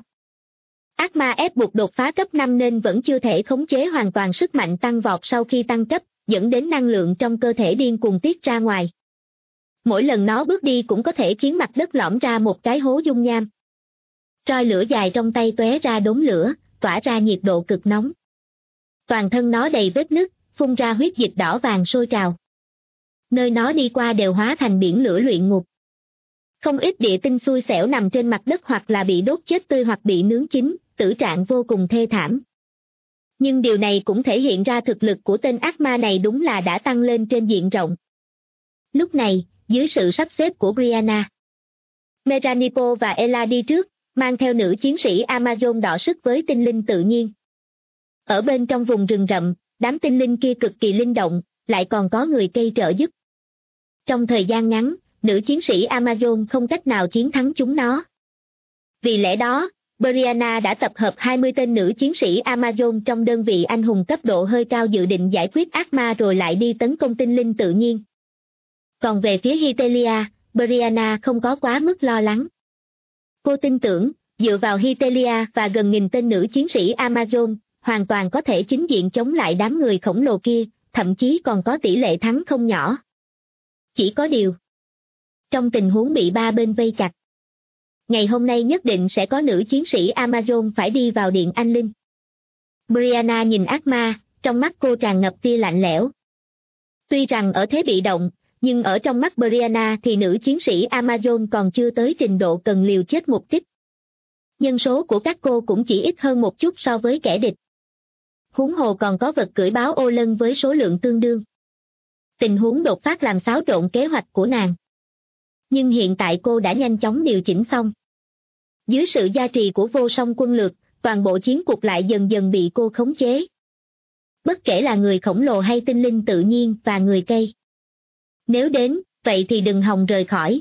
Ác ma ép buộc đột phá cấp 5 nên vẫn chưa thể khống chế hoàn toàn sức mạnh tăng vọt sau khi tăng cấp, dẫn đến năng lượng trong cơ thể điên cuồng tiết ra ngoài. Mỗi lần nó bước đi cũng có thể khiến mặt đất lõm ra một cái hố dung nham. Roi lửa dài trong tay tóe ra đốm lửa, tỏa ra nhiệt độ cực nóng. Toàn thân nó đầy vết nứt, phun ra huyết dịch đỏ vàng sôi trào. Nơi nó đi qua đều hóa thành biển lửa luyện ngục. Không ít địa tinh xui xẻo nằm trên mặt đất hoặc là bị đốt chết tươi hoặc bị nướng chín, tử trạng vô cùng thê thảm. Nhưng điều này cũng thể hiện ra thực lực của tên ác ma này đúng là đã tăng lên trên diện rộng. Lúc này, dưới sự sắp xếp của Brianna, Meranipo và Ella đi trước, mang theo nữ chiến sĩ Amazon đọ sức với tinh linh tự nhiên. Ở bên trong vùng rừng rậm, đám tinh linh kia cực kỳ linh động, lại còn có người cây trợ giúp. Trong thời gian ngắn, nữ chiến sĩ Amazon không cách nào chiến thắng chúng nó. Vì lẽ đó, Brianna đã tập hợp 20 tên nữ chiến sĩ Amazon trong đơn vị anh hùng cấp độ hơi cao dự định giải quyết ác ma rồi lại đi tấn công tinh linh tự nhiên. Còn về phía Hytelia, Brianna không có quá mức lo lắng. Cô tin tưởng, dựa vào Hytelia và gần nghìn tên nữ chiến sĩ Amazon, hoàn toàn có thể chính diện chống lại đám người khổng lồ kia, thậm chí còn có tỷ lệ thắng không nhỏ. Chỉ có điều, trong tình huống bị ba bên vây chặt, ngày hôm nay nhất định sẽ có nữ chiến sĩ Amazon phải đi vào điện anh linh. Brianna nhìn ác ma, trong mắt cô tràn ngập tia lạnh lẽo. Tuy rằng ở thế bị động, nhưng ở trong mắt Brianna thì nữ chiến sĩ Amazon còn chưa tới trình độ cần liều chết một kích. Nhân số của các cô cũng chỉ ít hơn một chút so với kẻ địch. Huống hồ còn có vật cưỡi báo ô lân với số lượng tương đương. Tình huống đột phát làm xáo trộn kế hoạch của nàng. Nhưng hiện tại cô đã nhanh chóng điều chỉnh xong. Dưới sự gia trì của vô song quân lược, toàn bộ chiến cuộc lại dần dần bị cô khống chế. Bất kể là người khổng lồ hay tinh linh tự nhiên và người cây. Nếu đến, vậy thì đừng hòng rời khỏi.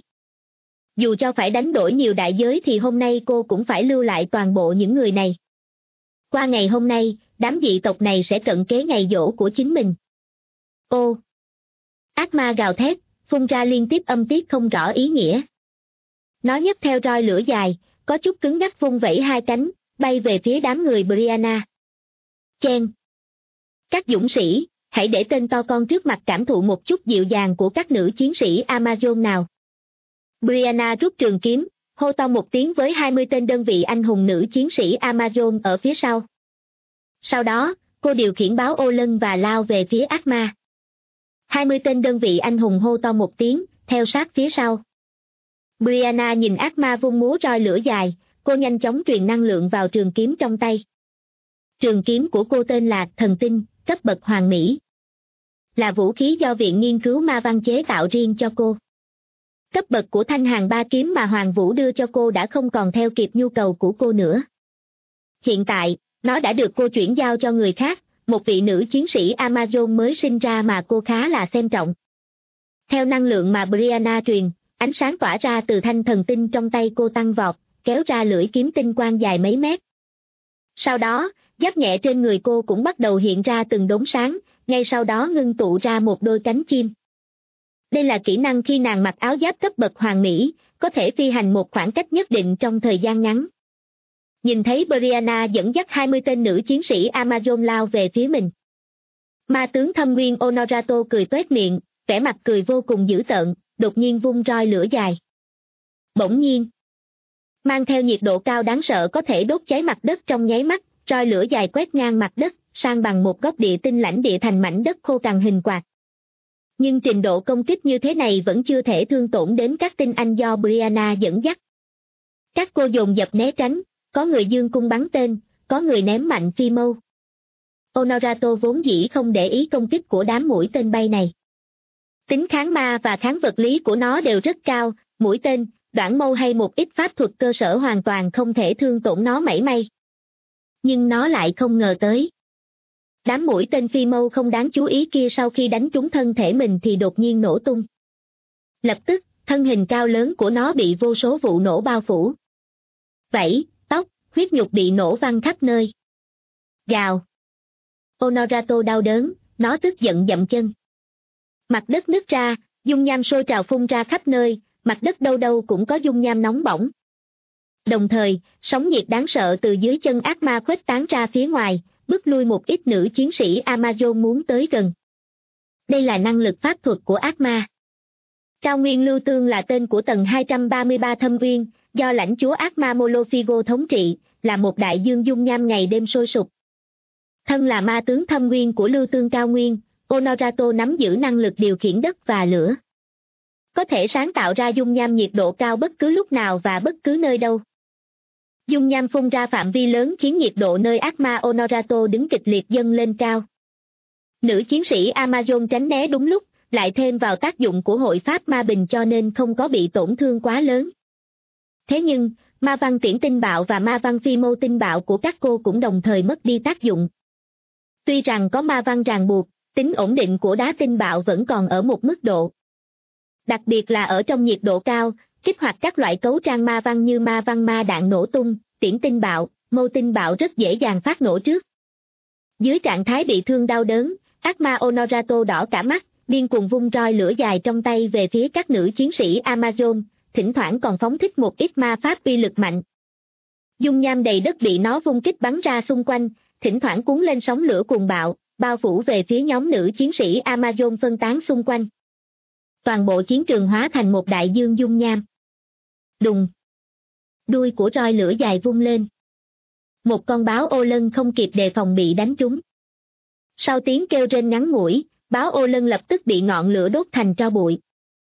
Dù cho phải đánh đổi nhiều đại giới thì hôm nay cô cũng phải lưu lại toàn bộ những người này. Qua ngày hôm nay, đám dị tộc này sẽ cận kế ngày giỗ của chính mình. Ô! Ác ma gào thét, phun ra liên tiếp âm tiết không rõ ý nghĩa. Nó nhấc theo roi lửa dài, có chút cứng ngắc vung vẩy hai cánh, bay về phía đám người Brianna. Chen! Các dũng sĩ, hãy để tên to con trước mặt cảm thụ một chút dịu dàng của các nữ chiến sĩ Amazon nào. Brianna rút trường kiếm, hô to một tiếng với 20 tên đơn vị anh hùng nữ chiến sĩ Amazon ở phía sau. Sau đó, cô điều khiển báo ô lân và lao về phía ác ma. 20 tên đơn vị anh hùng hô to một tiếng, theo sát phía sau. Brianna nhìn ác ma vung múa roi lửa dài, cô nhanh chóng truyền năng lượng vào trường kiếm trong tay. Trường kiếm của cô tên là Thần Tinh, cấp bậc hoàn mỹ. Là vũ khí do Viện Nghiên cứu Ma Văn chế tạo riêng cho cô. cấp bậc của thanh hàng ba kiếm mà Hoàng Vũ đưa cho cô đã không còn theo kịp nhu cầu của cô nữa. Hiện tại, nó đã được cô chuyển giao cho người khác, một vị nữ chiến sĩ Amazon mới sinh ra mà cô khá là xem trọng. Theo năng lượng mà Brianna truyền, ánh sáng tỏa ra từ thanh thần tinh trong tay cô tăng vọt, kéo ra lưỡi kiếm tinh quang dài mấy mét. Sau đó, giáp nhẹ trên người cô cũng bắt đầu hiện ra từng đốm sáng, ngay sau đó ngưng tụ ra một đôi cánh chim. Đây là kỹ năng khi nàng mặc áo giáp cấp bậc hoàn mỹ, có thể phi hành một khoảng cách nhất định trong thời gian ngắn. Nhìn thấy Brianna dẫn dắt 20 tên nữ chiến sĩ Amazon lao về phía mình. Ma tướng thâm nguyên Honorato cười toét miệng, vẻ mặt cười vô cùng dữ tợn, đột nhiên vung roi lửa dài. Bỗng nhiên, mang theo nhiệt độ cao đáng sợ có thể đốt cháy mặt đất trong nháy mắt, roi lửa dài quét ngang mặt đất, sang bằng một góc địa tinh lãnh địa thành mảnh đất khô cằn hình quạt. Nhưng trình độ công kích như thế này vẫn chưa thể thương tổn đến các tinh anh do Brianna dẫn dắt. Các cô dồn dập né tránh, có người dương cung bắn tên, có người ném mạnh phi mâu. Honorato vốn dĩ không để ý công kích của đám mũi tên bay này. Tính kháng ma và kháng vật lý của nó đều rất cao, mũi tên, đoạn mâu hay một ít pháp thuật cơ sở hoàn toàn không thể thương tổn nó mảy may. Nhưng nó lại không ngờ tới. Đám mũi tên phi mâu không đáng chú ý kia sau khi đánh trúng thân thể mình thì đột nhiên nổ tung. Lập tức, thân hình cao lớn của nó bị vô số vụ nổ bao phủ. Vảy, tóc, huyết nhục bị nổ văng khắp nơi. Gào. Honorato đau đớn, nó tức giận dậm chân. Mặt đất nứt ra, dung nham sôi trào phun ra khắp nơi, mặt đất đâu đâu cũng có dung nham nóng bỏng. Đồng thời, sóng nhiệt đáng sợ từ dưới chân ác ma khuếch tán ra phía ngoài, bức lui một ít nữ chiến sĩ Amazon muốn tới gần. Đây là năng lực pháp thuật của ác ma. Cao Nguyên Lưu Tương là tên của tầng 233 Thâm Uyên, do lãnh chúa ác ma Molofigo thống trị, là một đại dương dung nham ngày đêm sôi sục. Thân là ma tướng thâm nguyên của Lưu Tương Cao Nguyên, Honorato nắm giữ năng lực điều khiển đất và lửa. Có thể sáng tạo ra dung nham nhiệt độ cao bất cứ lúc nào và bất cứ nơi đâu. Dung nham phun ra phạm vi lớn khiến nhiệt độ nơi ác ma Honorato đứng kịch liệt dâng lên cao. Nữ chiến sĩ Amazon tránh né đúng lúc, lại thêm vào tác dụng của hội pháp ma bình cho nên không có bị tổn thương quá lớn. Thế nhưng, ma văn tiễn tinh bạo và ma văn phi mâu tinh bạo của các cô cũng đồng thời mất đi tác dụng. Tuy rằng có ma văn ràng buộc, tính ổn định của đá tinh bạo vẫn còn ở một mức độ. Đặc biệt là ở trong nhiệt độ cao, kích hoạt các loại cấu trang ma văn như ma văn ma đạn nổ tung, tiễn tinh bạo, mâu tinh bạo rất dễ dàng phát nổ trước. Dưới trạng thái bị thương đau đớn, ác ma Honorato đỏ cả mắt, điên cuồng vung roi lửa dài trong tay về phía các nữ chiến sĩ Amazon, thỉnh thoảng còn phóng thích một ít ma pháp uy lực mạnh. Dung nham đầy đất bị nó vung kích bắn ra xung quanh, thỉnh thoảng cuốn lên sóng lửa cuồng bạo, bao phủ về phía nhóm nữ chiến sĩ Amazon phân tán xung quanh. Toàn bộ chiến trường hóa thành một đại dương dung nham. Đùng. Đuôi của roi lửa dài vung lên. Một con báo ô lân không kịp đề phòng bị đánh trúng. Sau tiếng kêu rên ngắn ngủi, báo ô lân lập tức bị ngọn lửa đốt thành tro bụi.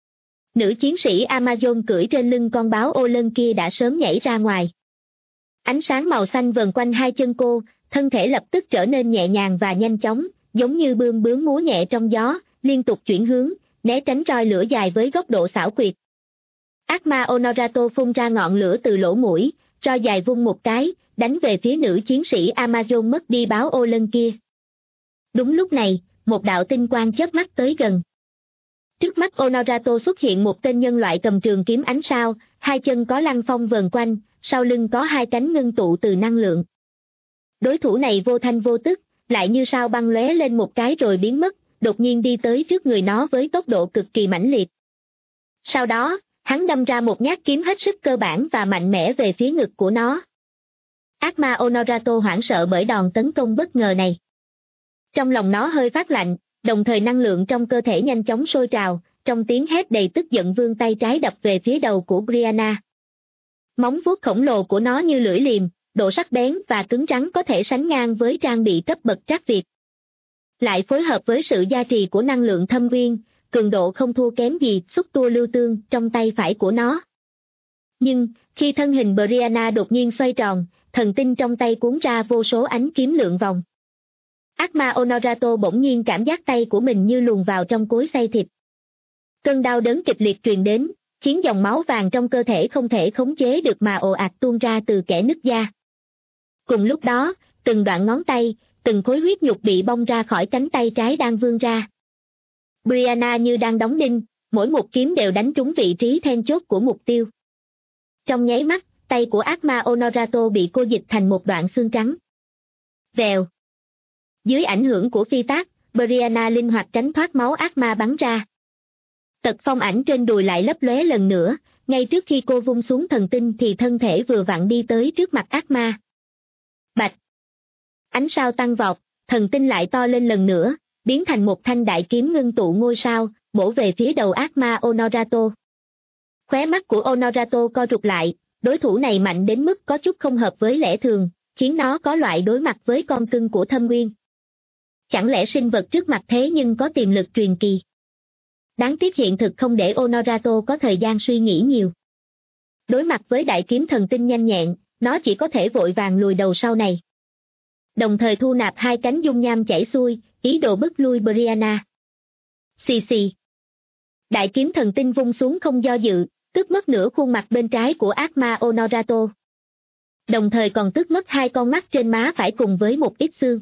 Nữ chiến sĩ Amazon cưỡi trên lưng con báo ô lân kia đã sớm nhảy ra ngoài. Ánh sáng màu xanh vần quanh hai chân cô, thân thể lập tức trở nên nhẹ nhàng và nhanh chóng, giống như bươm bướm múa nhẹ trong gió, liên tục chuyển hướng, né tránh roi lửa dài với góc độ xảo quyệt. Ác ma Honorato phun ra ngọn lửa từ lỗ mũi, roi dài vung một cái, đánh về phía nữ chiến sĩ Amazon mất đi báo ô lân kia. Đúng lúc này, một đạo tinh quang chớp mắt tới gần. Trước mắt Honorato xuất hiện một tên nhân loại cầm trường kiếm ánh sao, hai chân có lăng phong vờn quanh, sau lưng có hai cánh ngưng tụ từ năng lượng. Đối thủ này vô thanh vô tức, lại như sao băng lóe lên một cái rồi biến mất, đột nhiên đi tới trước người nó với tốc độ cực kỳ mãnh liệt. Sau đó, hắn đâm ra một nhát kiếm hết sức cơ bản và mạnh mẽ về phía ngực của nó. Ác ma Honorato hoảng sợ bởi đòn tấn công bất ngờ này. Trong lòng nó hơi phát lạnh, đồng thời năng lượng trong cơ thể nhanh chóng sôi trào, trong tiếng hét đầy tức giận vươn tay trái đập về phía đầu của Brianna. Móng vuốt khổng lồ của nó như lưỡi liềm, độ sắc bén và cứng rắn có thể sánh ngang với trang bị cấp bậc trác Việt. Lại phối hợp với sự gia trì của năng lượng thâm uyên, cường độ không thua kém gì xúc tua lưu tương trong tay phải của nó. Nhưng, khi thân hình Brianna đột nhiên xoay tròn, thần tinh trong tay cuốn ra vô số ánh kiếm lượn vòng. Ác ma Honorato bỗng nhiên cảm giác tay của mình như luồn vào trong cối xay thịt. Cơn đau đớn kịch liệt truyền đến, khiến dòng máu vàng trong cơ thể không thể khống chế được mà ồ ạt tuôn ra từ kẽ nứt da. Cùng lúc đó, từng đoạn ngón tay, từng khối huyết nhục bị bong ra khỏi cánh tay trái đang vươn ra. Brianna như đang đóng đinh, mỗi một kiếm đều đánh trúng vị trí then chốt của mục tiêu. Trong nháy mắt, tay của ác ma Honorato bị cô dịch thành một đoạn xương trắng. Vèo. Dưới ảnh hưởng của phi tác, Brianna linh hoạt tránh thoát máu ác ma bắn ra. Tật phong ảnh trên đùi lại lấp lóe lần nữa, ngay trước khi cô vung xuống thần tinh thì thân thể vừa vặn đi tới trước mặt ác ma. Bạch. Ánh sao tăng vọt, thần tinh lại to lên lần nữa, biến thành một thanh đại kiếm ngưng tụ ngôi sao, bổ về phía đầu ác ma Honorato. Khóe mắt của Honorato co rụt lại, đối thủ này mạnh đến mức có chút không hợp với lẽ thường, khiến nó có loại đối mặt với con cưng của Thâm Nguyên. Chẳng lẽ sinh vật trước mặt thế nhưng có tiềm lực truyền kỳ? Đáng tiếc hiện thực không để Honorato có thời gian suy nghĩ nhiều. Đối mặt với đại kiếm thần tinh nhanh nhẹn, nó chỉ có thể vội vàng lùi đầu sau này. Đồng thời thu nạp hai cánh dung nham chảy xuôi, ý đồ bức lui Brianna. Xì xì. Đại kiếm thần tinh vung xuống không do dự, tước mất nửa khuôn mặt bên trái của ác ma Honorato. Đồng thời còn tước mất hai con mắt trên má phải cùng với một ít xương.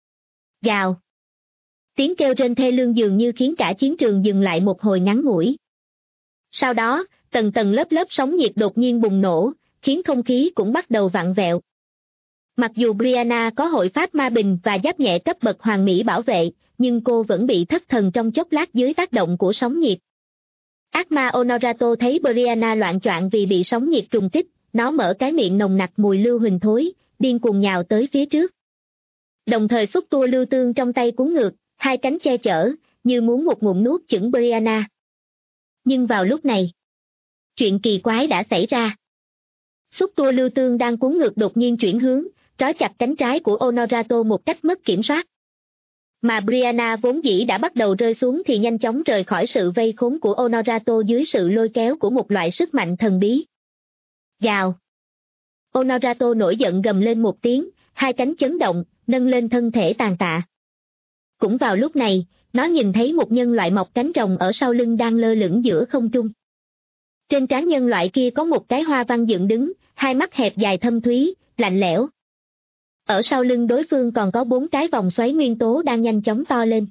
Gào. Tiếng kêu rên thê lương dường như khiến cả chiến trường dừng lại một hồi ngắn ngủi. Sau đó, tầng tầng lớp lớp sóng nhiệt đột nhiên bùng nổ, khiến không khí cũng bắt đầu vặn vẹo. Mặc dù Brianna có hội pháp ma bình và giáp nhẹ cấp bậc hoàng mỹ bảo vệ, nhưng cô vẫn bị thất thần trong chốc lát dưới tác động của sóng nhiệt. Ác ma Honorato thấy Brianna loạng choạng vì bị sóng nhiệt trùng kích, nó mở cái miệng nồng nặc mùi lưu huỳnh thối, điên cuồng nhào tới phía trước. Đồng thời xúc tua lưu tương trong tay cuốn ngược, hai cánh che chở, như muốn một ngụm nuốt chửng Brianna. Nhưng vào lúc này, chuyện kỳ quái đã xảy ra. Xúc tua lưu tương đang cuốn ngược đột nhiên chuyển hướng, trói chặt cánh trái của Honorato một cách mất kiểm soát. Mà Brianna vốn dĩ đã bắt đầu rơi xuống thì nhanh chóng rời khỏi sự vây khốn của Honorato dưới sự lôi kéo của một loại sức mạnh thần bí. Gào. Honorato nổi giận gầm lên một tiếng, hai cánh chấn động, nâng lên thân thể tàn tạ. Cũng vào lúc này, nó nhìn thấy một nhân loại mọc cánh rồng ở sau lưng đang lơ lửng giữa không trung. Trên trán nhân loại kia có một cái hoa văn dựng đứng, hai mắt hẹp dài thâm thúy, lạnh lẽo. Ở sau lưng đối phương còn có 4 cái vòng xoáy nguyên tố đang nhanh chóng to lên.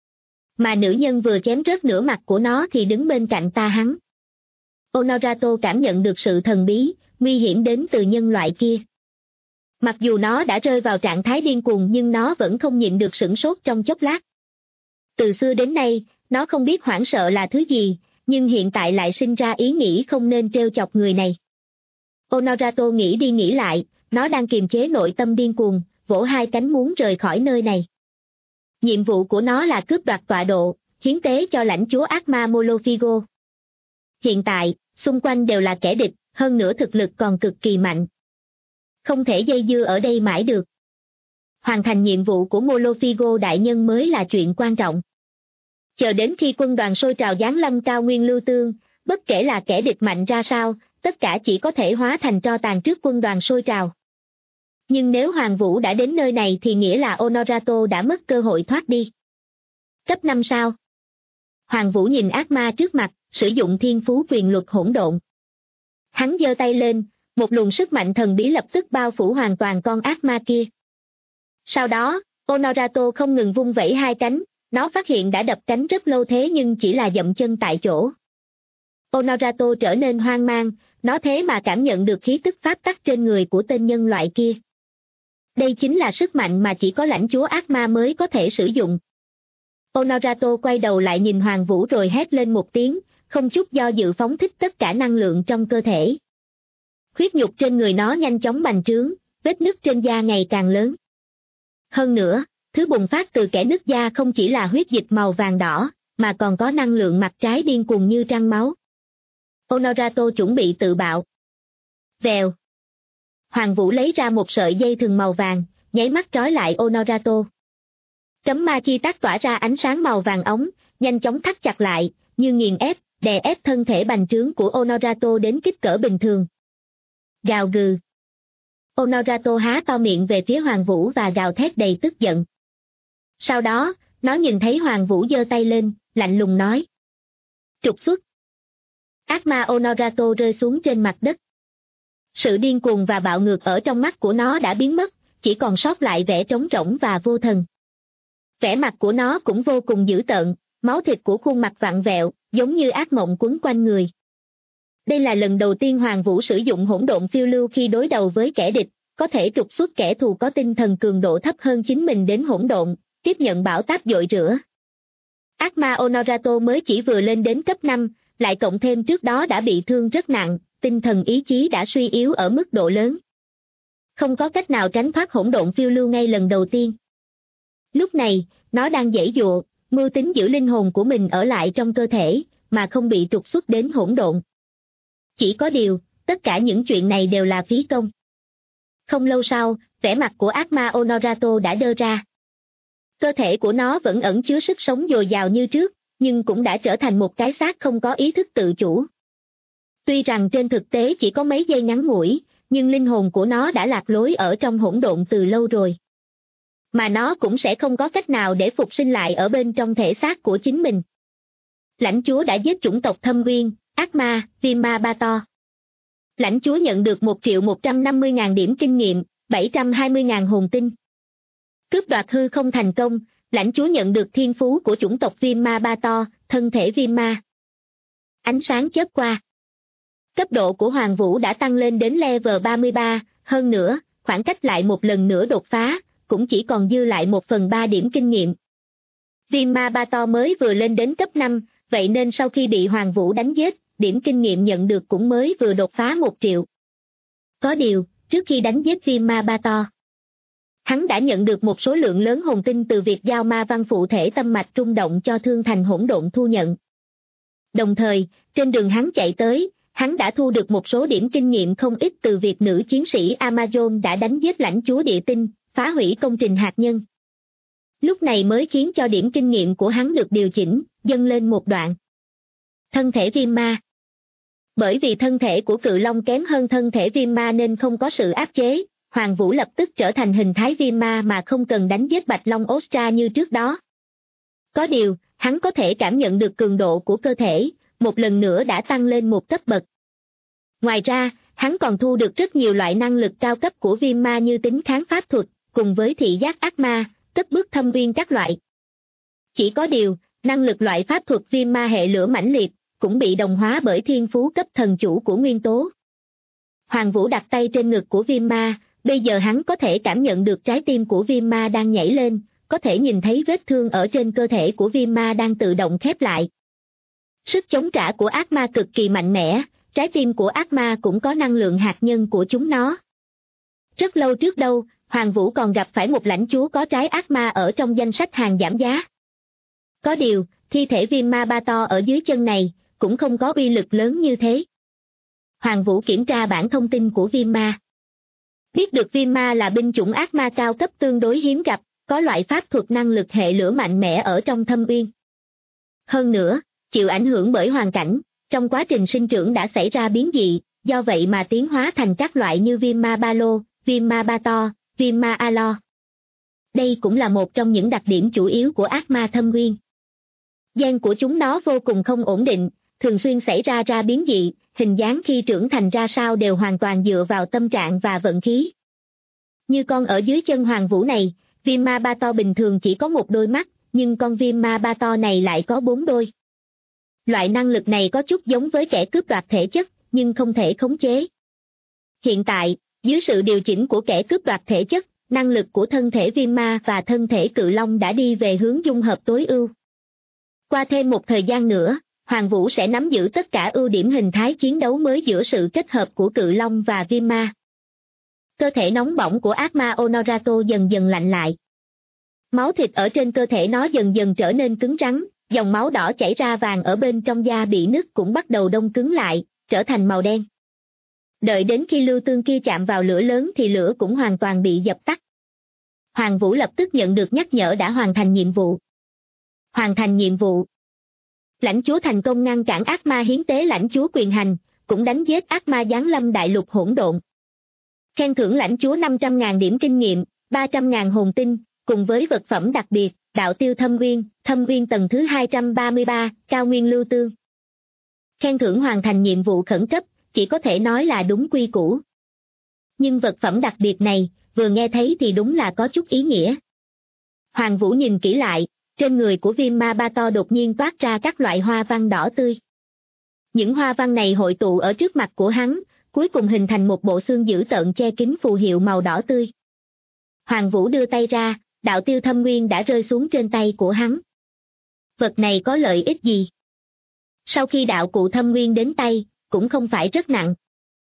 Mà nữ nhân vừa chém rớt nửa mặt của nó thì đứng bên cạnh ta hắn. Honorato cảm nhận được sự thần bí, nguy hiểm đến từ nhân loại kia. Mặc dù nó đã rơi vào trạng thái điên cuồng nhưng nó vẫn không nhịn được sửng sốt trong chốc lát. Từ xưa đến nay, nó không biết hoảng sợ là thứ gì, nhưng hiện tại lại sinh ra ý nghĩ không nên trêu chọc người này. Honorato nghĩ đi nghĩ lại, nó đang kiềm chế nội tâm điên cuồng, vỗ hai cánh muốn rời khỏi nơi này. Nhiệm vụ của nó là cướp đoạt tọa độ, hiến tế cho lãnh chúa ác ma Molofigo. Hiện tại, xung quanh đều là kẻ địch, hơn nữa thực lực còn cực kỳ mạnh. Không thể dây dưa ở đây mãi được. Hoàn thành nhiệm vụ của Molofigo đại nhân mới là chuyện quan trọng. Chờ đến khi quân đoàn sôi trào giáng lâm cao nguyên lưu tương, bất kể là kẻ địch mạnh ra sao, tất cả chỉ có thể hóa thành tro tàn trước quân đoàn sôi trào. Nhưng nếu Hoàng Vũ đã đến nơi này thì nghĩa là Honorato đã mất cơ hội thoát đi. Cấp 5 sao? Hoàng Vũ nhìn ác ma trước mặt, sử dụng thiên phú quyền luật hỗn độn. Hắn giơ tay lên, một luồng sức mạnh thần bí lập tức bao phủ hoàn toàn con ác ma kia. Sau đó, Honorato không ngừng vung vẩy hai cánh, nó phát hiện đã đập cánh rất lâu thế nhưng chỉ là dậm chân tại chỗ. Honorato trở nên hoang mang, nó thế mà cảm nhận được khí tức pháp tắc trên người của tên nhân loại kia. Đây chính là sức mạnh mà chỉ có lãnh chúa ác ma mới có thể sử dụng. Honorato quay đầu lại nhìn Hoàng Vũ rồi hét lên một tiếng, không chút do dự phóng thích tất cả năng lượng trong cơ thể. Huyết nhục trên người nó nhanh chóng bành trướng, vết nứt trên da ngày càng lớn. Hơn nữa, thứ bùng phát từ kẽ nứt da không chỉ là huyết dịch màu vàng đỏ, mà còn có năng lượng mặt trái điên cuồng như trăng máu. Honorato chuẩn bị tự bạo. Vèo. Hoàng Vũ lấy ra một sợi dây thừng màu vàng, nháy mắt trói lại Honorato. Cấm ma chi tác tỏa ra ánh sáng màu vàng óng, nhanh chóng thắt chặt lại, như nghiền ép, đè ép thân thể bành trướng của Honorato đến kích cỡ bình thường. Gào gừ. Honorato há to miệng về phía Hoàng Vũ và gào thét đầy tức giận. Sau đó, nó nhìn thấy Hoàng Vũ giơ tay lên, lạnh lùng nói. Trục xuất. ác ma Honorato rơi xuống trên mặt đất. Sự điên cuồng và bạo ngược ở trong mắt của nó đã biến mất, chỉ còn sót lại vẻ trống rỗng và vô thần. Vẻ mặt của nó cũng vô cùng dữ tợn, máu thịt của khuôn mặt vặn vẹo, giống như ác mộng quấn quanh người. Đây là lần đầu tiên Hoàng Vũ sử dụng hỗn độn phiêu lưu khi đối đầu với kẻ địch, có thể trục xuất kẻ thù có tinh thần cường độ thấp hơn chính mình đến hỗn độn, tiếp nhận bão táp dội rửa. Ác ma Honorato mới chỉ vừa lên đến cấp 5, lại cộng thêm trước đó đã bị thương rất nặng, tinh thần ý chí đã suy yếu ở mức độ lớn. Không có cách nào tránh thoát hỗn độn phiêu lưu ngay lần đầu tiên. Lúc này, nó đang giãy giụa, mưu tính giữ linh hồn của mình ở lại trong cơ thể, mà không bị trục xuất đến hỗn độn. Chỉ có điều, tất cả những chuyện này đều là phí công. Không lâu sau, vẻ mặt của ác ma Honorato đã đơ ra. Cơ thể của nó vẫn ẩn chứa sức sống dồi dào như trước, nhưng cũng đã trở thành một cái xác không có ý thức tự chủ. Tuy rằng trên thực tế chỉ có mấy giây ngắn ngủi, nhưng linh hồn của nó đã lạc lối ở trong hỗn độn từ lâu rồi. Mà nó cũng sẽ không có cách nào để phục sinh lại ở bên trong thể xác của chính mình. Lãnh chúa đã giết chủng tộc Thâm Uyên, ác ma, Vima Bator. Lãnh chúa nhận được 1.150.000 điểm kinh nghiệm, 720.000 hồn tinh. Cướp đoạt hư không thành công, lãnh chúa nhận được thiên phú của chủng tộc Vima Bator, thân thể Vima. Ánh sáng chớp qua. Cấp độ của Hoàng Vũ đã tăng lên đến level 33, hơn nữa, khoảng cách lại một lần nữa đột phá, cũng chỉ còn dư lại 1/3 điểm kinh nghiệm. Vima Bator mới vừa lên đến cấp 5, vậy nên sau khi bị Hoàng Vũ đánh giết, điểm kinh nghiệm nhận được cũng mới vừa đột phá 1 triệu. Có điều, trước khi đánh giết Vima Bator, hắn đã nhận được một số lượng lớn hồn tinh từ việc giao ma văn phụ thể tâm mạch rung động cho Thương Thành Hỗn Độn thu nhận. Đồng thời, trên đường hắn chạy tới, hắn đã thu được một số điểm kinh nghiệm không ít từ việc nữ chiến sĩ Amazon đã đánh giết lãnh chúa địa tinh, phá hủy công trình hạt nhân. Lúc này mới khiến cho điểm kinh nghiệm của hắn được điều chỉnh, dâng lên một đoạn. Thân thể viêm ma. Bởi vì thân thể của cự long kém hơn thân thể viêm ma nên không có sự áp chế, Hoàng Vũ lập tức trở thành hình thái viêm ma mà không cần đánh giết bạch long Ostra như trước đó. Có điều, hắn có thể cảm nhận được cường độ của cơ thể, một lần nữa đã tăng lên một cấp bậc. Ngoài ra, hắn còn thu được rất nhiều loại năng lực cao cấp của viêm ma như tính kháng pháp thuật, cùng với thị giác ác ma, cất bước thâm uyên các loại. Chỉ có điều, năng lực loại pháp thuật viêm ma hệ lửa mãnh liệt, cũng bị đồng hóa bởi thiên phú cấp thần chủ của nguyên tố. Hoàng Vũ đặt tay trên ngực của viêm ma, bây giờ hắn có thể cảm nhận được trái tim của viêm ma đang nhảy lên, có thể nhìn thấy vết thương ở trên cơ thể của viêm ma đang tự động khép lại. Sức chống trả của ác ma cực kỳ mạnh mẽ, trái tim của ác ma cũng có năng lượng hạt nhân của chúng nó. Rất lâu trước đâu, Hoàng Vũ còn gặp phải một lãnh chúa có trái ác ma ở trong danh sách hàng giảm giá. Có điều, thi thể viêm ma Bator ở dưới chân này, cũng không có uy lực lớn như thế. Hoàng Vũ kiểm tra bản thông tin của viêm ma. Biết được viêm ma là binh chủng ác ma cao cấp tương đối hiếm gặp, có loại pháp thuật năng lực hệ lửa mạnh mẽ ở trong thâm uyên. Hơn nữa, chịu ảnh hưởng bởi hoàn cảnh, trong quá trình sinh trưởng đã xảy ra biến dị, do vậy mà tiến hóa thành các loại như viêm ma ba lô, viêm ma Bator, viêm ma Alo. Đây cũng là một trong những đặc điểm chủ yếu của ác ma thâm uyên. Gen của chúng nó vô cùng không ổn định, thường xuyên xảy ra biến dị, hình dáng khi trưởng thành ra sao đều hoàn toàn dựa vào tâm trạng và vận khí. Như con ở dưới chân Hoàng Vũ này, viêm ma Bator bình thường chỉ có một đôi mắt, nhưng con viêm ma Bator này lại có 4 đôi. Loại năng lực này có chút giống với kẻ cướp đoạt thể chất, nhưng không thể khống chế. Hiện tại, dưới sự điều chỉnh của kẻ cướp đoạt thể chất, năng lực của thân thể viêm ma và thân thể cự long đã đi về hướng dung hợp tối ưu. Qua thêm một thời gian nữa, Hoàng Vũ sẽ nắm giữ tất cả ưu điểm hình thái chiến đấu mới giữa sự kết hợp của cự long và viêm ma. Cơ thể nóng bỏng của ác ma Honorato dần dần lạnh lại. Máu thịt ở trên cơ thể nó dần dần trở nên cứng rắn, dòng máu đỏ chảy ra vàng ở bên trong da bị nứt cũng bắt đầu đông cứng lại, trở thành màu đen. Đợi đến khi lưu tương kia chạm vào lửa lớn thì lửa cũng hoàn toàn bị dập tắt. Hoàng Vũ lập tức nhận được nhắc nhở đã hoàn thành nhiệm vụ. Hoàn thành nhiệm vụ. Lãnh chúa thành công ngăn cản ác ma hiến tế lãnh chúa quyền hành, cũng đánh giết ác ma giáng lâm đại lục hỗn độn. Khen thưởng lãnh chúa 500.000 điểm kinh nghiệm, 300.000 hồn tinh, cùng với vật phẩm đặc biệt, đạo tiêu thâm uyên tầng thứ 233, cao nguyên lưu tương. khen thưởng hoàn thành nhiệm vụ khẩn cấp, chỉ có thể nói là đúng quy củ. Nhưng vật phẩm đặc biệt này, vừa nghe thấy thì đúng là có chút ý nghĩa. Hoàng Vũ nhìn kỹ lại, trên người của Viêm Ma Ba To đột nhiên toát ra các loại hoa văn đỏ tươi. Những hoa văn này hội tụ ở trước mặt của hắn, cuối cùng hình thành một bộ xương dữ tợn che kín phù hiệu màu đỏ tươi. Hoàng Vũ đưa tay ra, đạo tiêu thâm nguyên đã rơi xuống trên tay của hắn. Vật này có lợi ích gì? Sau khi đạo cụ thâm nguyên đến tay, cũng không phải rất nặng.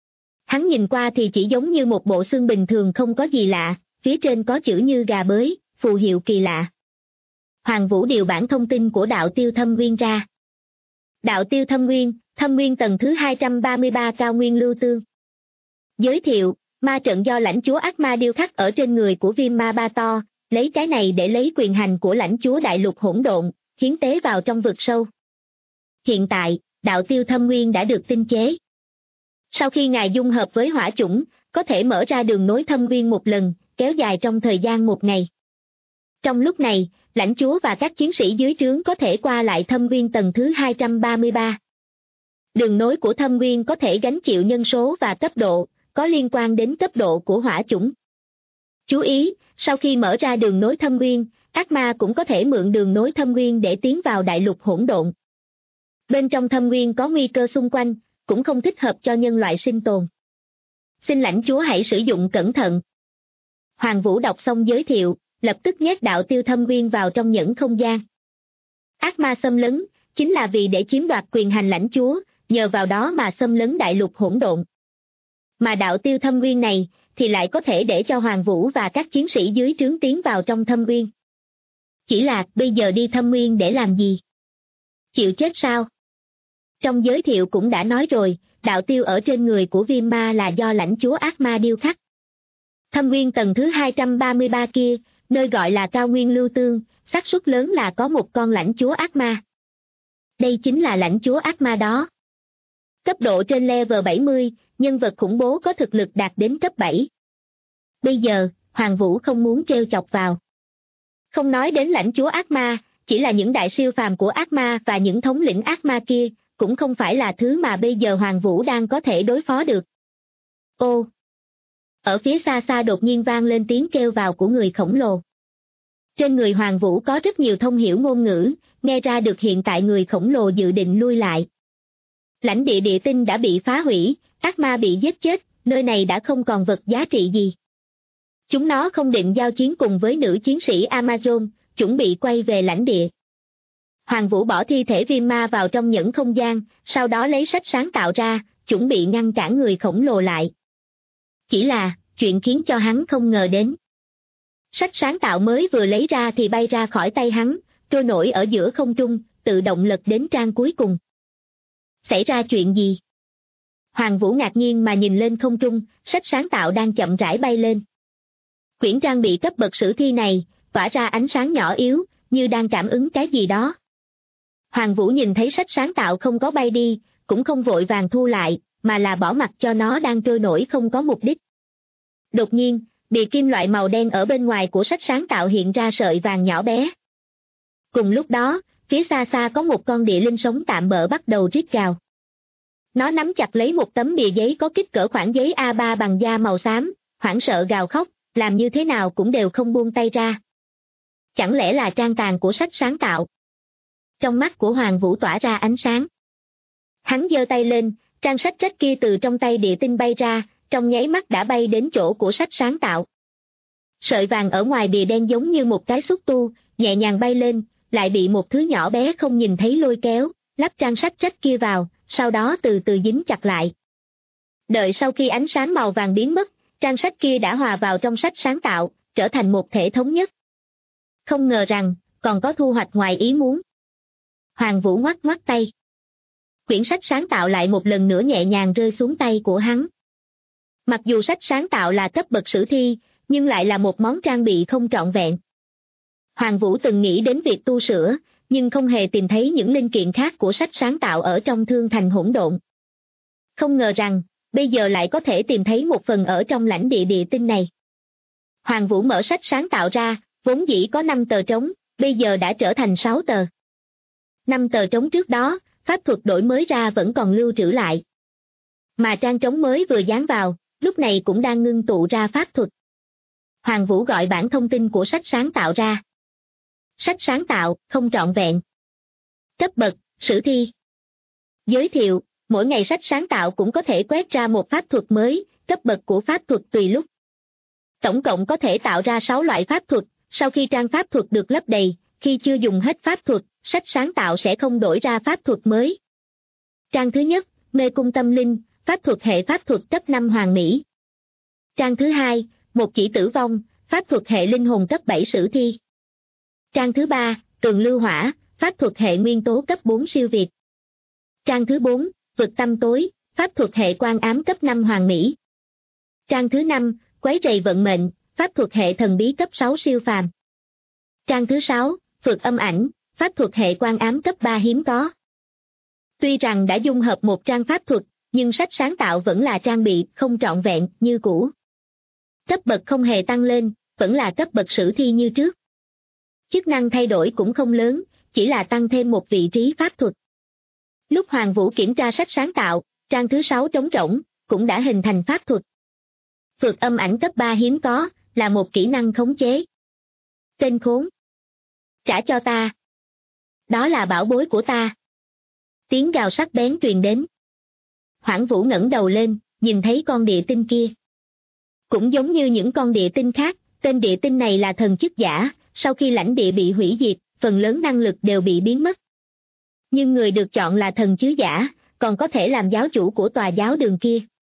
Hắn nhìn qua thì chỉ giống như một bộ xương bình thường không có gì lạ, phía trên có chữ như gà bới, phù hiệu kỳ lạ. Hoàng Vũ điều bản thông tin của đạo tiêu thâm nguyên ra. Đạo tiêu thâm nguyên tầng thứ 233 cao nguyên lưu tương. Giới thiệu, ma trận do lãnh chúa ác ma điêu khắc ở trên người của Viêm Ma Ba To, lấy cái này để lấy quyền hành của lãnh chúa đại lục hỗn độn, hiến tế vào trong vực sâu. Hiện tại, đạo tiêu thâm nguyên đã được tinh chế. Sau khi ngài dung hợp với hỏa chủng, có thể mở ra đường nối thâm nguyên một lần, kéo dài trong thời gian 1 ngày. Trong lúc này, lãnh chúa và các chiến sĩ dưới trướng có thể qua lại thâm nguyên tầng thứ 233. Đường nối của thâm nguyên có thể gánh chịu nhân số và cấp độ, có liên quan đến cấp độ của hỏa chủng. Chú ý, sau khi mở ra đường nối thâm nguyên, ác ma cũng có thể mượn đường nối thâm nguyên để tiến vào đại lục hỗn độn. Bên trong thâm nguyên có nguy cơ xung quanh, cũng không thích hợp cho nhân loại sinh tồn. Xin lãnh chúa hãy sử dụng cẩn thận. Hoàng Vũ đọc xong giới thiệu, lập tức nhét đạo tiêu thâm nguyên vào trong nhẫn không gian. Ác ma xâm lấn, chính là vì để chiếm đoạt quyền hành lãnh chúa, nhờ vào đó mà xâm lấn đại lục hỗn độn. Mà đạo tiêu thâm nguyên này, thì lại có thể để cho Hoàng Vũ và các chiến sĩ dưới trướng tiến vào trong thâm nguyên. Chỉ là, bây giờ đi thâm nguyên để làm gì? Chịu chết sao? Trong giới thiệu cũng đã nói rồi, đạo tiêu ở trên người của Viêm Ma là do lãnh chúa ác ma điêu khắc. Thâm nguyên tầng thứ 233 kia, nơi gọi là cao nguyên lưu tương, xác suất lớn là có một con lãnh chúa ác ma. Đây chính là lãnh chúa ác ma đó. Cấp độ trên level 70, nhân vật khủng bố có thực lực đạt đến cấp 7. Bây giờ, Hoàng Vũ không muốn trêu chọc vào. Không nói đến lãnh chúa ác ma, chỉ là những đại siêu phàm của ác ma và những thống lĩnh ác ma kia, cũng không phải là thứ mà bây giờ Hoàng Vũ đang có thể đối phó được. Ô! Ở phía xa xa đột nhiên vang lên tiếng kêu vào của người khổng lồ. Trên người Hoàng Vũ có rất nhiều thông hiểu ngôn ngữ, nghe ra được hiện tại người khổng lồ dự định lui lại. Lãnh địa địa tinh đã bị phá hủy, ác ma bị giết chết, nơi này đã không còn vật giá trị gì. Chúng nó không định giao chiến cùng với nữ chiến sĩ Amazon, chuẩn bị quay về lãnh địa. Hoàng Vũ bỏ thi thể Viêm Ma vào trong nhẫn không gian, sau đó lấy sách sáng tạo ra, chuẩn bị ngăn cản người khổng lồ lại. Chỉ là, chuyện khiến cho hắn không ngờ đến. Sách sáng tạo mới vừa lấy ra thì bay ra khỏi tay hắn, trôi nổi ở giữa không trung, tự động lật đến trang cuối cùng. Xảy ra chuyện gì? Hoàng Vũ ngạc nhiên mà nhìn lên không trung, sách sáng tạo đang chậm rãi bay lên. Quyển trang bị cấp bậc sử thi này, tỏa ra ánh sáng nhỏ yếu, như đang cảm ứng cái gì đó. Hoàng Vũ nhìn thấy sách sáng tạo không có bay đi, cũng không vội vàng thu lại, mà là bỏ mặc cho nó đang trôi nổi không có mục đích. Đột nhiên, bìa kim loại màu đen ở bên ngoài của sách sáng tạo hiện ra sợi vàng nhỏ bé. Cùng lúc đó, phía xa xa có một con địa linh sống tạm bợ bắt đầu rít gào. Nó nắm chặt lấy một tấm bìa giấy có kích cỡ khoảng giấy A3 bằng da màu xám, hoảng sợ gào khóc, làm như thế nào cũng đều không buông tay ra. Chẳng lẽ là trang tàn của sách sáng tạo? Trong mắt của Hoàng Vũ tỏa ra ánh sáng. Hắn giơ tay lên, trang sách rách kia từ trong tay địa tinh bay ra, trong nháy mắt đã bay đến chỗ của sách sáng tạo. Sợi vàng ở ngoài bìa đen giống như một cái xúc tu, nhẹ nhàng bay lên, lại bị một thứ nhỏ bé không nhìn thấy lôi kéo, lắp trang sách rách kia vào, sau đó từ từ dính chặt lại. Đợi sau khi ánh sáng màu vàng biến mất, trang sách kia đã hòa vào trong sách sáng tạo, trở thành một thể thống nhất. Không ngờ rằng, còn có thu hoạch ngoài ý muốn. Hoàng Vũ ngoắc ngoắc tay. Quyển sách sáng tạo lại một lần nữa nhẹ nhàng rơi xuống tay của hắn. Mặc dù sách sáng tạo là cấp bậc sử thi, nhưng lại là một món trang bị không trọn vẹn. Hoàng Vũ từng nghĩ đến việc tu sửa, nhưng không hề tìm thấy những linh kiện khác của sách sáng tạo ở trong thương thành hỗn độn. Không ngờ rằng, bây giờ lại có thể tìm thấy một phần ở trong lãnh địa địa tinh này. Hoàng Vũ mở sách sáng tạo ra, vốn dĩ có 5 tờ trống, bây giờ đã trở thành 6 tờ. 5 tờ trống trước đó, pháp thuật đổi mới ra vẫn còn lưu trữ lại. Mà trang trống mới vừa dán vào, lúc này cũng đang ngưng tụ ra pháp thuật. Hoàng Vũ gọi bản thông tin của sách sáng tạo ra. Sách sáng tạo, không trọn vẹn. Cấp bậc, sử thi. Giới thiệu, mỗi ngày sách sáng tạo cũng có thể quét ra một pháp thuật mới, cấp bậc của pháp thuật tùy lúc. Tổng cộng có thể tạo ra 6 loại pháp thuật, sau khi trang pháp thuật được lấp đầy, khi chưa dùng hết pháp thuật, sách sáng tạo sẽ không đổi ra pháp thuật mới. Trang thứ nhất, mê cung tâm linh, pháp thuật hệ pháp thuật cấp 5 hoàn mỹ. Trang thứ hai, một chỉ tử vong, pháp thuật hệ linh hồn cấp 7 sử thi. Trang thứ ba, tường lưu hỏa, pháp thuật hệ nguyên tố cấp 4 siêu việt. Trang thứ 4, vực tâm tối, pháp thuật hệ quan ám cấp 5 hoàn mỹ. Trang thứ 5, quấy rầy vận mệnh, pháp thuật hệ thần bí cấp 6 siêu phàm. Trang thứ 6, phược âm ảnh, pháp thuật hệ quan ám cấp 3 hiếm có. Tuy rằng đã dung hợp một trang pháp thuật, nhưng sách sáng tạo vẫn là trang bị không trọn vẹn như cũ. Cấp bậc không hề tăng lên, vẫn là cấp bậc sử thi như trước. Chức năng thay đổi cũng không lớn, chỉ là tăng thêm một vị trí pháp thuật. Lúc Hoàng Vũ kiểm tra sách sáng tạo, trang thứ 6 trống rỗng, cũng đã hình thành pháp thuật. Phược âm ảnh cấp 3 hiếm có, là một kỹ năng khống chế. Tên khốn! Trả cho ta! Đó là bảo bối của ta! Tiếng gào sắc bén truyền đến. Hoàng Vũ ngẩng đầu lên, nhìn thấy con địa tinh kia. Cũng giống như những con địa tinh khác, tên địa tinh này là thần chức giả, sau khi lãnh địa bị hủy diệt, phần lớn năng lực đều bị biến mất. Nhưng người được chọn là thần chứ giả, còn có thể làm giáo chủ của tòa giáo đường kia.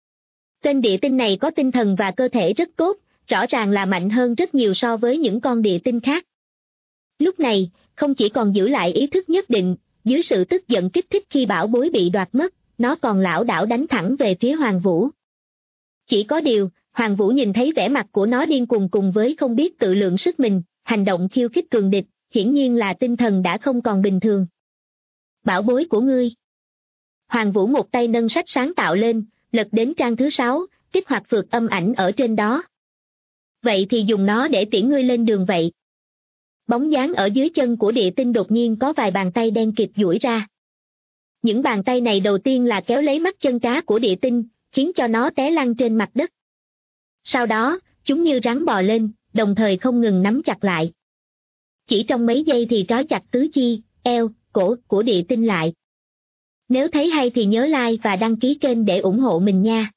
Tên địa tinh này có tinh thần và cơ thể rất tốt, rõ ràng là mạnh hơn rất nhiều so với những con địa tinh khác. Lúc này, không chỉ còn giữ lại ý thức nhất định, dưới sự tức giận kích thích khi bảo bối bị đoạt mất, nó còn lảo đảo đánh thẳng về phía Hoàng Vũ. Chỉ có điều, Hoàng Vũ nhìn thấy vẻ mặt của nó điên cuồng cùng với không biết tự lượng sức mình, hành động khiêu khích cường địch, hiển nhiên là tinh thần đã không còn bình thường. Bảo bối của ngươi. Hoàng Vũ một tay nâng sách sáng tạo lên, lật đến trang thứ 6, kích hoạt phược âm ảnh ở trên đó. Vậy thì dùng nó để tiễn ngươi lên đường vậy. Bóng dáng ở dưới chân của địa tinh đột nhiên có vài bàn tay đen kịt duỗi ra. Những bàn tay này đầu tiên là kéo lấy mắt chân cá của địa tinh, khiến cho nó té lăn trên mặt đất. Sau đó, chúng như rắn bò lên, đồng thời không ngừng nắm chặt lại. Chỉ trong mấy giây thì trói chặt tứ chi, eo, cổ của địa tinh lại. Nếu thấy hay thì nhớ like và đăng ký kênh để ủng hộ mình nha.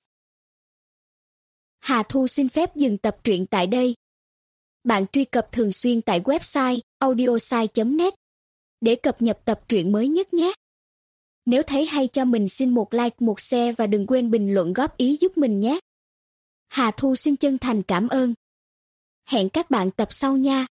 Hà Thu xin phép dừng tập truyện tại đây. Bạn truy cập thường xuyên tại website audiosai.net để cập nhật tập truyện mới nhất nhé. Nếu thấy hay cho mình xin một like, một share và đừng quên bình luận góp ý giúp mình nhé. Hà Thu xin chân thành cảm ơn. Hẹn các bạn tập sau nha.